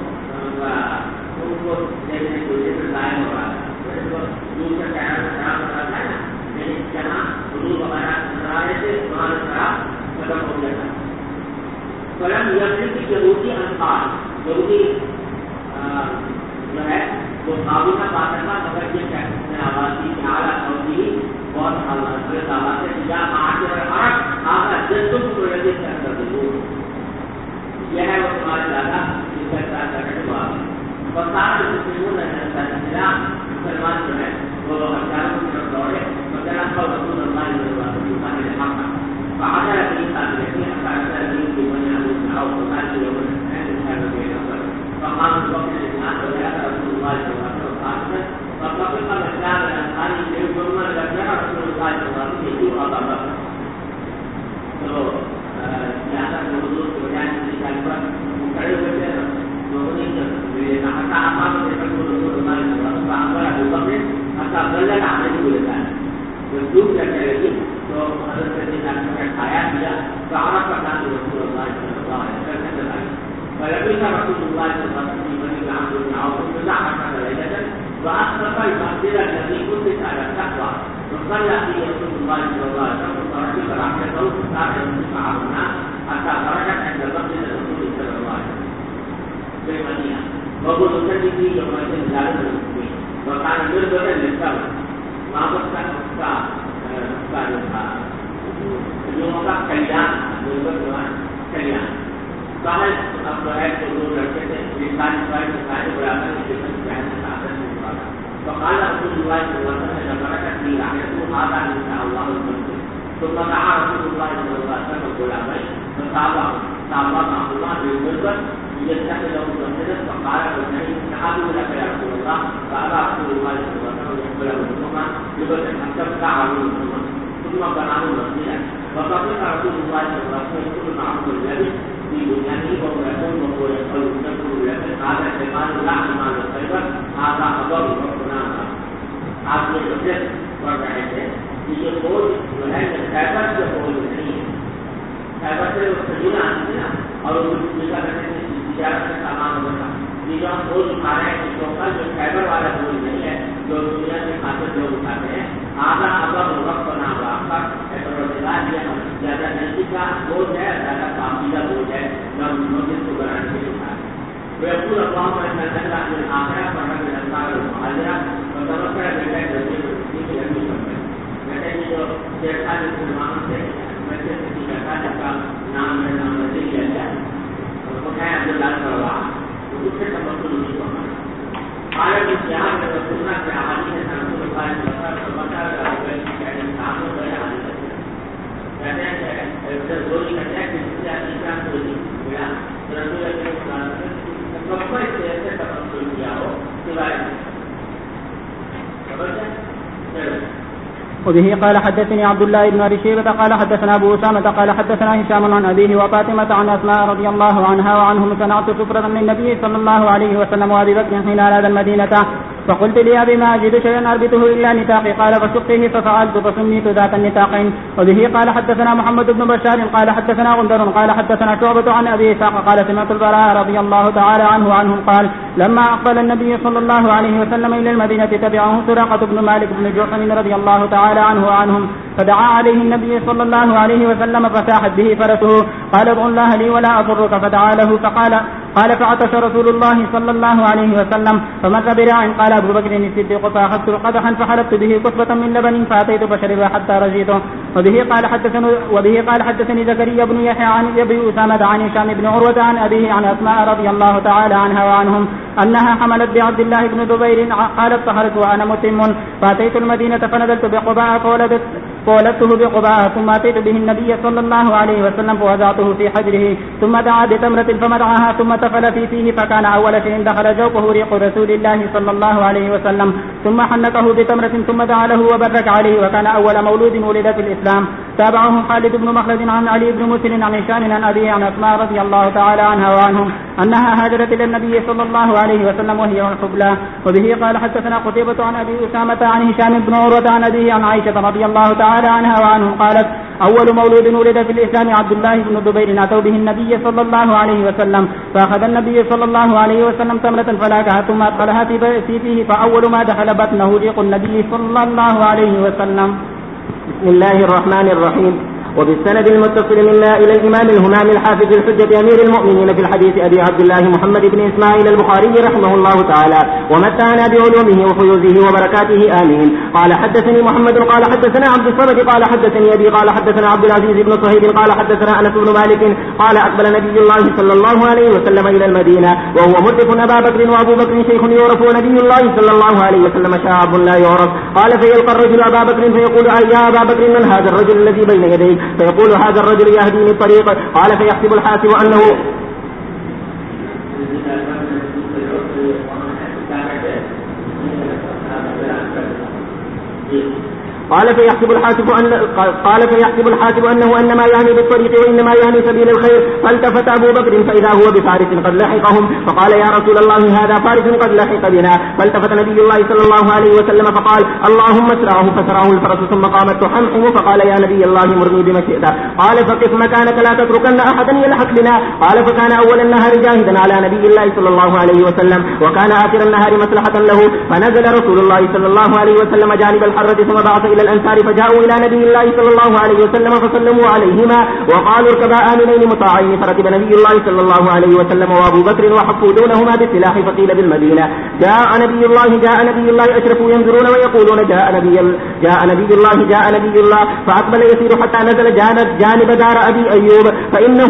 ان کو دیکھنے کے لیے ظاہر ہو رہا ہے. دور سے خیال خراب ہو رہا ہے نا لیکن جہاں حضور وغیرہ نظر آ رہے تھے وہاں خراب ختم ہو گیا تھا. قلم یقین کی یہودی انفاظ یہودی جو ہے وہ قابو نہ پا سکا مگر یہ کہتے ہیں آواز کی اعلیٰ ہوتی بہت غلط آواز ہے جہاں آج آگا جسم کو رجت کر دوں یہ ہے وہ تمہارے دادا جس کا احساس کرنے کے بعد مسلمان جو ہے وہ ہتھیاروں کی طرف دوڑے مثلا رسول اللہ علیہ وسلم فعادہ رسول کی بنیاد اور خدا کی فقام الوقت الإسلام وجاء رسول الله صلى الله عليه وسلم فقبل الإسلام الأنصاري ثم رجع رسول الله صلى الله عليه وسلم يجوع أبا بكر. تو زیادہ موضوع کی وجہ سے پر کھڑے ہوئے تھے لوگوں نے حتى أمام رسول الله صلى الله عليه وسلم فأمر أبو بكر حتى بلغ عليه بلسانه والجوع كذلك تو حضرت سيدنا نے کھایا دیا فعرف كان رسول الله صلى الله عليه وسلم فلبث رسول الله صلى الله عليه وسلم بن عمرو بن عوف مزاحمة ليلة وأسلف المنزل الذي كنت على التقوى وصلى فيه رسول الله صلى الله عليه وسلم فركب راحلته فسار مع الناس حتى خرجت عند مسجد الرسول صلى الله عليه وسلم في المدينة وهو يصلي فيه يومئذ زاد المسلمين وكان مربدا للثمر ما بقى يوم کا کلیان کلیان باہر اب جو ہے تو دو لڑکے تھے انسان پر سارے برابر کے فقال رسول الله صلى الله عليه وسلم بركت لي رحمته هذا ان شاء الله المسجد ثم دعا رسول الله صلى الله عليه وسلم غلامين فصابه عبد الله بن مسعود يتخذ له مسجدا فقال له تعالوا لك يا رسول الله فابى رسول الله صلى الله عليه وسلم يقبله منهما لبس حتى تعالوا ثم بناه مسجدا وقال رسول الله صلى الله عليه وسلم كل معه الذي في بنيانه وهو يقول وهو يقول يقول لكن هذا اعتقاد لا اعمال الخيبر هذا خبر ربنا آپ نے جو پڑھ رہے تھے کہ یہ بوجھ جو ہے خیبر سے بوجھ نہیں ہے. خیبر سے وہ سجینا آتی تھی نا اور اس جگہ کرنے سے تجارت کا سامان ہوتا تھا. یہ جو ہم بوجھ اٹھا رہے ہیں اس کا جو خیبر والا بوجھ نہیں ہے جو دنیا کے خاطر لوگ اٹھاتے ہیں آدھا ابا وقت بنا ہوا آپ کا زیادہ نزدیک کا بوجھ ہے زیادہ پاکیزہ بوجھ ہے جو ہم مسجد کو بنانے کے لیے اٹھاتے ہیں. ويقول اللهم ان نزلنا من الاخره فنحن الانصار المهاجره وتوكل بالله الذي يؤتيه لم يكن لكن جو جیسا مسلمان سے ویسے کسی کا نام ہے نام نہیں لیا جائے وہ ہے عبداللہ سروا اس سے تبصر نہیں ہونا عالم اسلام میں رسولنا کے احادیث سے رسول اللہ صلی اللہ علیہ وسلم بتا رہا ہے کہ انسان کو بڑے حادث کہتے ہیں کہ گولی کہتے ہیں کہ اسلام کو ملا رسول اللہ وبه قال حدثني عبد الله بن ابي شيبه قال حدثنا ابو اسامه قال حدثنا هشام عن ابيه وفاطمه عن اسماء رضي الله عنها وعنهم سمعت سفرة من النبي صلى الله عليه وسلم وابي بكر حين اراد المدينه فقلت لأبي ما أجد شيئا أربطه إلا نتاقي قال فشقه ففعلت فسميت ذات النتاقين. وبه قال حدثنا محمد بن بشار قال حدثنا غندر قال حدثنا شعبة عن أبي إسحاق قال سمعت البراء رضي الله تعالى عنه عنهم قال لما أقبل النبي صلى الله عليه وسلم إلى المدينة تبعه سراقة بن مالك بن جعشم رضي الله تعالى عنه وعنهم فدعا عليه النبي صلى الله عليه وسلم فساحت به فرسه قال ادع الله لي ولا أضرك فدعا له قال فعطش رسول الله صلى الله عليه وسلم فمر برع قال أبو بكر الصديق فأخذت قدحا فحلبت به كثبة من لبن فأتيت فشرب حتى رجيته. وبه قال حدثني زكريا بن يحيى عن أبي أسامة عن هشام بن عروة عن أبيه عن أسماء رضي الله تعالى عنها وعنهم أنها حملت بعبد الله بن زبير قالت طهرت وأنا متم فأتيت المدينة فنزلت بقباء فولدته بقباء ثم أتيت به النبي صلى الله عليه وسلم فوضعته في حجره ثم دعا بتمرة فمدعها ثم تفل في فيه فكان أول شيء دخل جوفه ريق رسول الله صلى الله عليه وسلم ثم حنكه بتمرة ثم دعا له وبرك عليه وكان أول مولود ولد في الإسلام. تابعه خالد بن مخلد عن علي بن مسلم عن هشام عن أبيه عن أسماء رضي الله تعالى عنها وعنهم أنها هاجرت إلى النبي صلى الله عليه وسلم وهي حبلى. وبه قال حدثنا قتيبة عن أبي أسامة عن هشام بن عروة عن أبيه عن عائشة رضي الله تعالى عنها وعنهم قالت أول مولود ولد في الإسلام عبد الله بن زبير أتوا به النبي صلى الله عليه وسلم فأخذ النبي صلى الله عليه وسلم تمرة فلاكها ثم أدخلها في فيه فأول ما دخل بطنه ريق النبي صلى الله عليه وسلم. بسم الله الرحمن الرحيم. وبالسند المتصل منا إلى الإمام الهمام الحافظ الحجة أمير المؤمنين في الحديث أبي عبد الله محمد بن إسماعيل البخاري رحمه الله تعالى ومتعنا بعلومه وفيوزه وبركاته آمين. قال حدثني محمد قال حدثنا عبد الصمد قال حدثني أبي قال حدثنا عبد العزيز بن صهيب قال حدثنا أنس بن مالك قال أقبل نبي الله صلى الله عليه وسلم إلى المدينة وهو مدرك أبا بكر وأبو بكر شيخ يعرف ونبي الله صلى الله عليه وسلم شاب لا يعرف. قال فيلقى الرجل أبا بكر فيقول يا أبا بكر من هذا الرجل الذي بين يديك فيقول هذا الرجل يهديني الطريق. قال فيحسب الحاسب أنه قال فيحسب الحاسب أنه أنما يعني بالطريق وإنما يعني سبيل الخير. فالتفت أبو بكر فإذا هو بفارس قد لحقهم فقال يا رسول الله هذا فارس قد لحق بنا. فالتفت نبي الله صلى الله عليه وسلم فقال اللهم اسرعه فسرعه الفرس ثم قامت تحمحم فقال يا نبي الله مرني بما شئت. قال فقف مكانك لا تتركن أحدا يلحق بنا. قال فكان أول النهار جاهدا على نبي الله صلى الله عليه وسلم وكان آخر النهار مصلحة له. فنزل رسول الله صلى الله عليه وسلم جانب الحرة ثم بعث إلى الأنصار فجاءوا إلى نبي الله صلى الله عليه وسلم فسلموا عليهما وقالوا اركبا آمنين مطاعين. فركب نبي الله صلى الله عليه وسلم وأبو بكر وحفوا دونهما بالسلاح فقيل بالمدينة جاء نبي الله أشرفوا ينظرون ويقولون جاء نبي الله فأقبل يسير حتى نزل جانب دار أبي أيوب فإنه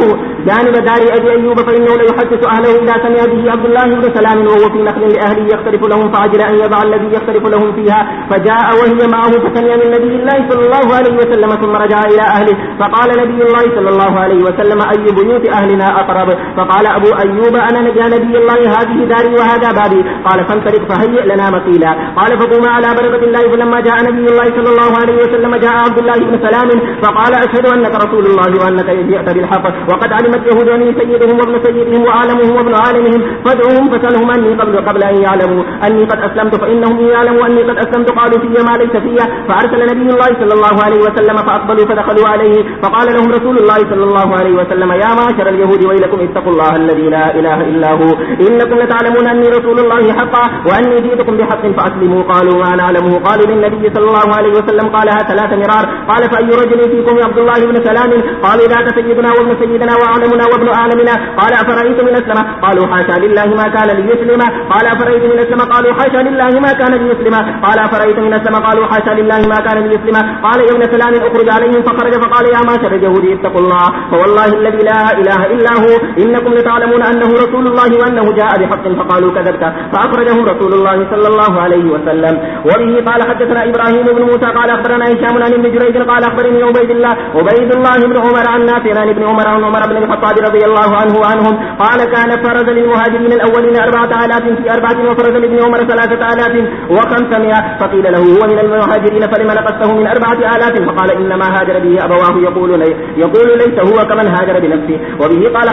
ليحدث أهله إذا سمع به عبد الله بن سلام وهو في نخل لأهله يختلف لهم فعجل أن يضع الذي يختلف لهم فيها فجاء وهي معه فسمع من نبي الله صلى الله عليه وسلم ثم رجع إلى أهله فقال نبي الله صلى الله عليه وسلم أي بيوت أهلنا أقرب. فقال أبو أيوب أنا يا نبي الله هذه داري وهذا بابي. قال فانطلق فهيئ لنا مقيلا. قال فقوما على بركة الله. فلما جاء نبي الله صلى الله عليه وسلم جاء عبد الله بن سلام فقال أشهد أنك رسول الله وأنك جئت بالحق وقد علمت يهود أني سيدهم وابن سيدهم وعالمهم وابن عالمهم فادعوهم فسألهم أني قبل أن يعلموا أني قد أسلمت فإنهم إن يعلموا أني قد أسلمت قالوا في ما ليس فيها. فأرسل نبي الله صلى الله عليه وسلم فأقبلوا فدخلوا عليه فقال لهم رسول الله صلى الله عليه وسلم يا معشر اليهود ويلكم اتقوا الله الذي لا إله إلا هو إنكم لتعلمون أني رسول الله حقا وأني جئتكم بحق فأسلموا. قالوا ما نعلمه. قالوا للنبي صلى الله عليه وسلم قالها 3 مرار. قال فأي رجل فيكم عبد الله بن سلام. قالوا ذاك سيدنا وابن سيدنا وعالمنا وابن عالمنا. قال أفرأيت من أسلم. قالوا حاشا لله ما كان ليسلم. قال أفرأيت من أسلم. قالوا حاشا لله ما كان ليسلم. قال أفرأيت من أسلم. قالوا حاشا لله ما كان ليسلم. قال يا ابن سلام اخرج عليهم فخرج فقال يا معشر اليهود اتقوا الله فوالله الذي لا إله إلا هو إنكم لتعلمون أنه رسول الله وأنه جاء بحق فقالوا كذبت. فأخرجهم رسول الله صلى الله عليه وسلم. وبه قال حدثنا إبراهيم بن موسى قال أخبرنا هشام عن ابن جريج قال أخبرني عبيد الله بن عمر عن نافع عن ابن عمر عن عمر بن الخطاب رضي الله عنه وعنهم قال كان فرز للمهاجرين الأولين 4000 في 4 وفرز لابن عمر 3500 فقيل له هو من المهاجرين فلم نقصه من 4000 فقال إنما هاجر به أبواه يقول ليس هو كمن هاجر بنفسه. وبه قال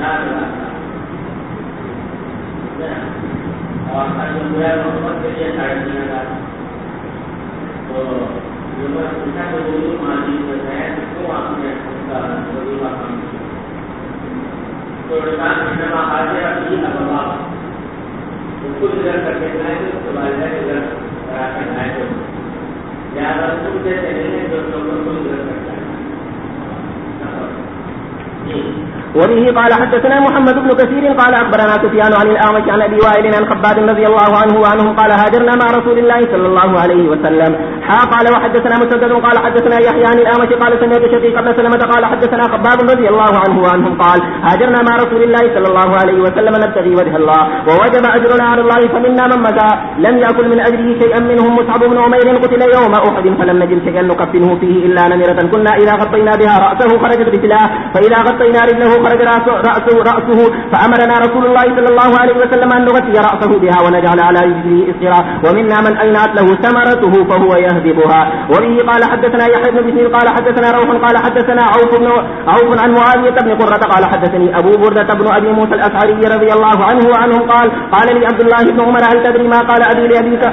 اور محمد کے لیے 3,500 تو پوچھا کہ وہ ماضی میں ہے کیوں آپ نے اس کا وظیفہ کام کیا تو حاضر ابھی ابا اس کو ادھر کر کے جائیں گے اس کے بعد ادھر کرا کر جائیں گے لہٰذا خود سے چلیں گے جو لوگوں کو ادھر کر جائیں گے. وبه قال حدثنا محمد بن كثير قال أخبرنا سفيان عن الأعمش عن أبي وائل عن خباب رضي الله عنه وعنهم قال هاجرنا مع رسول الله صلى الله عليه وسلم. قال وحدثنا مسدد قال حدثنا يحيى عن الأعمش قال سمعت شقيق بن سلمة قال حدثنا خباب رضي الله عنه وعنهم قال هاجرنا مع رسول الله صلى الله عليه وسلم نبتغي وجه الله ووجب أجرنا على الله فمنا من مضى لم يأكل من أجره شيئا منهم مصعب بن عمير قتل يوم أحد فلم نجد شيئا نكفنه فيه إلا نمرة كنا إذا غطينا بها رأسه خرجت رجلاه فإذا غطينا رجله خرج رأسه فأمرنا رسول الله صلى الله عليه وسلم أن نغطي رأسه بها ونجعل على رجله إسرا ومنا من أينعت له ثمرته فهو يهذبها. وبه قال حدثنا يحيى بن بشير قال حدثنا روح قال حدثنا عوف عن معاوية بن قرة قال حدثني أبو بردة بن أبي موسى الأشعري رضي الله عنه وعنهم قال لي عبد الله بن عمر هل تدري ما قال أبي لأبيك؟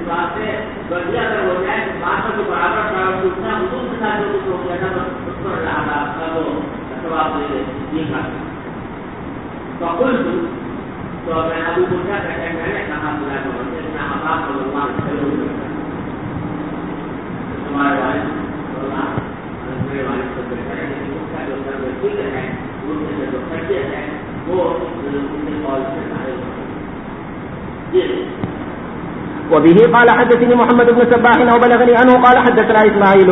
بات سے غلطی اگر ہو جائے تو بات کا جو برابر پوچھنا حضور کے ساتھ جو کچھ ہو گیا تھا اس پر آپ کا وہ ثواب یہ کر بقول تو میں ابو موسیٰ کہتے ہیں میں نے کہا خدا کو آپ صلی اللہ علیہ وسلم ہمارے والد میرے والد کو بہتر ہے لیکن اس کا جو فکر ہے ان سے جو خرچیت ہے وہ وبه قال حدثني محمد بن صباح وبلغني عنه قال حدثنا اسماعيل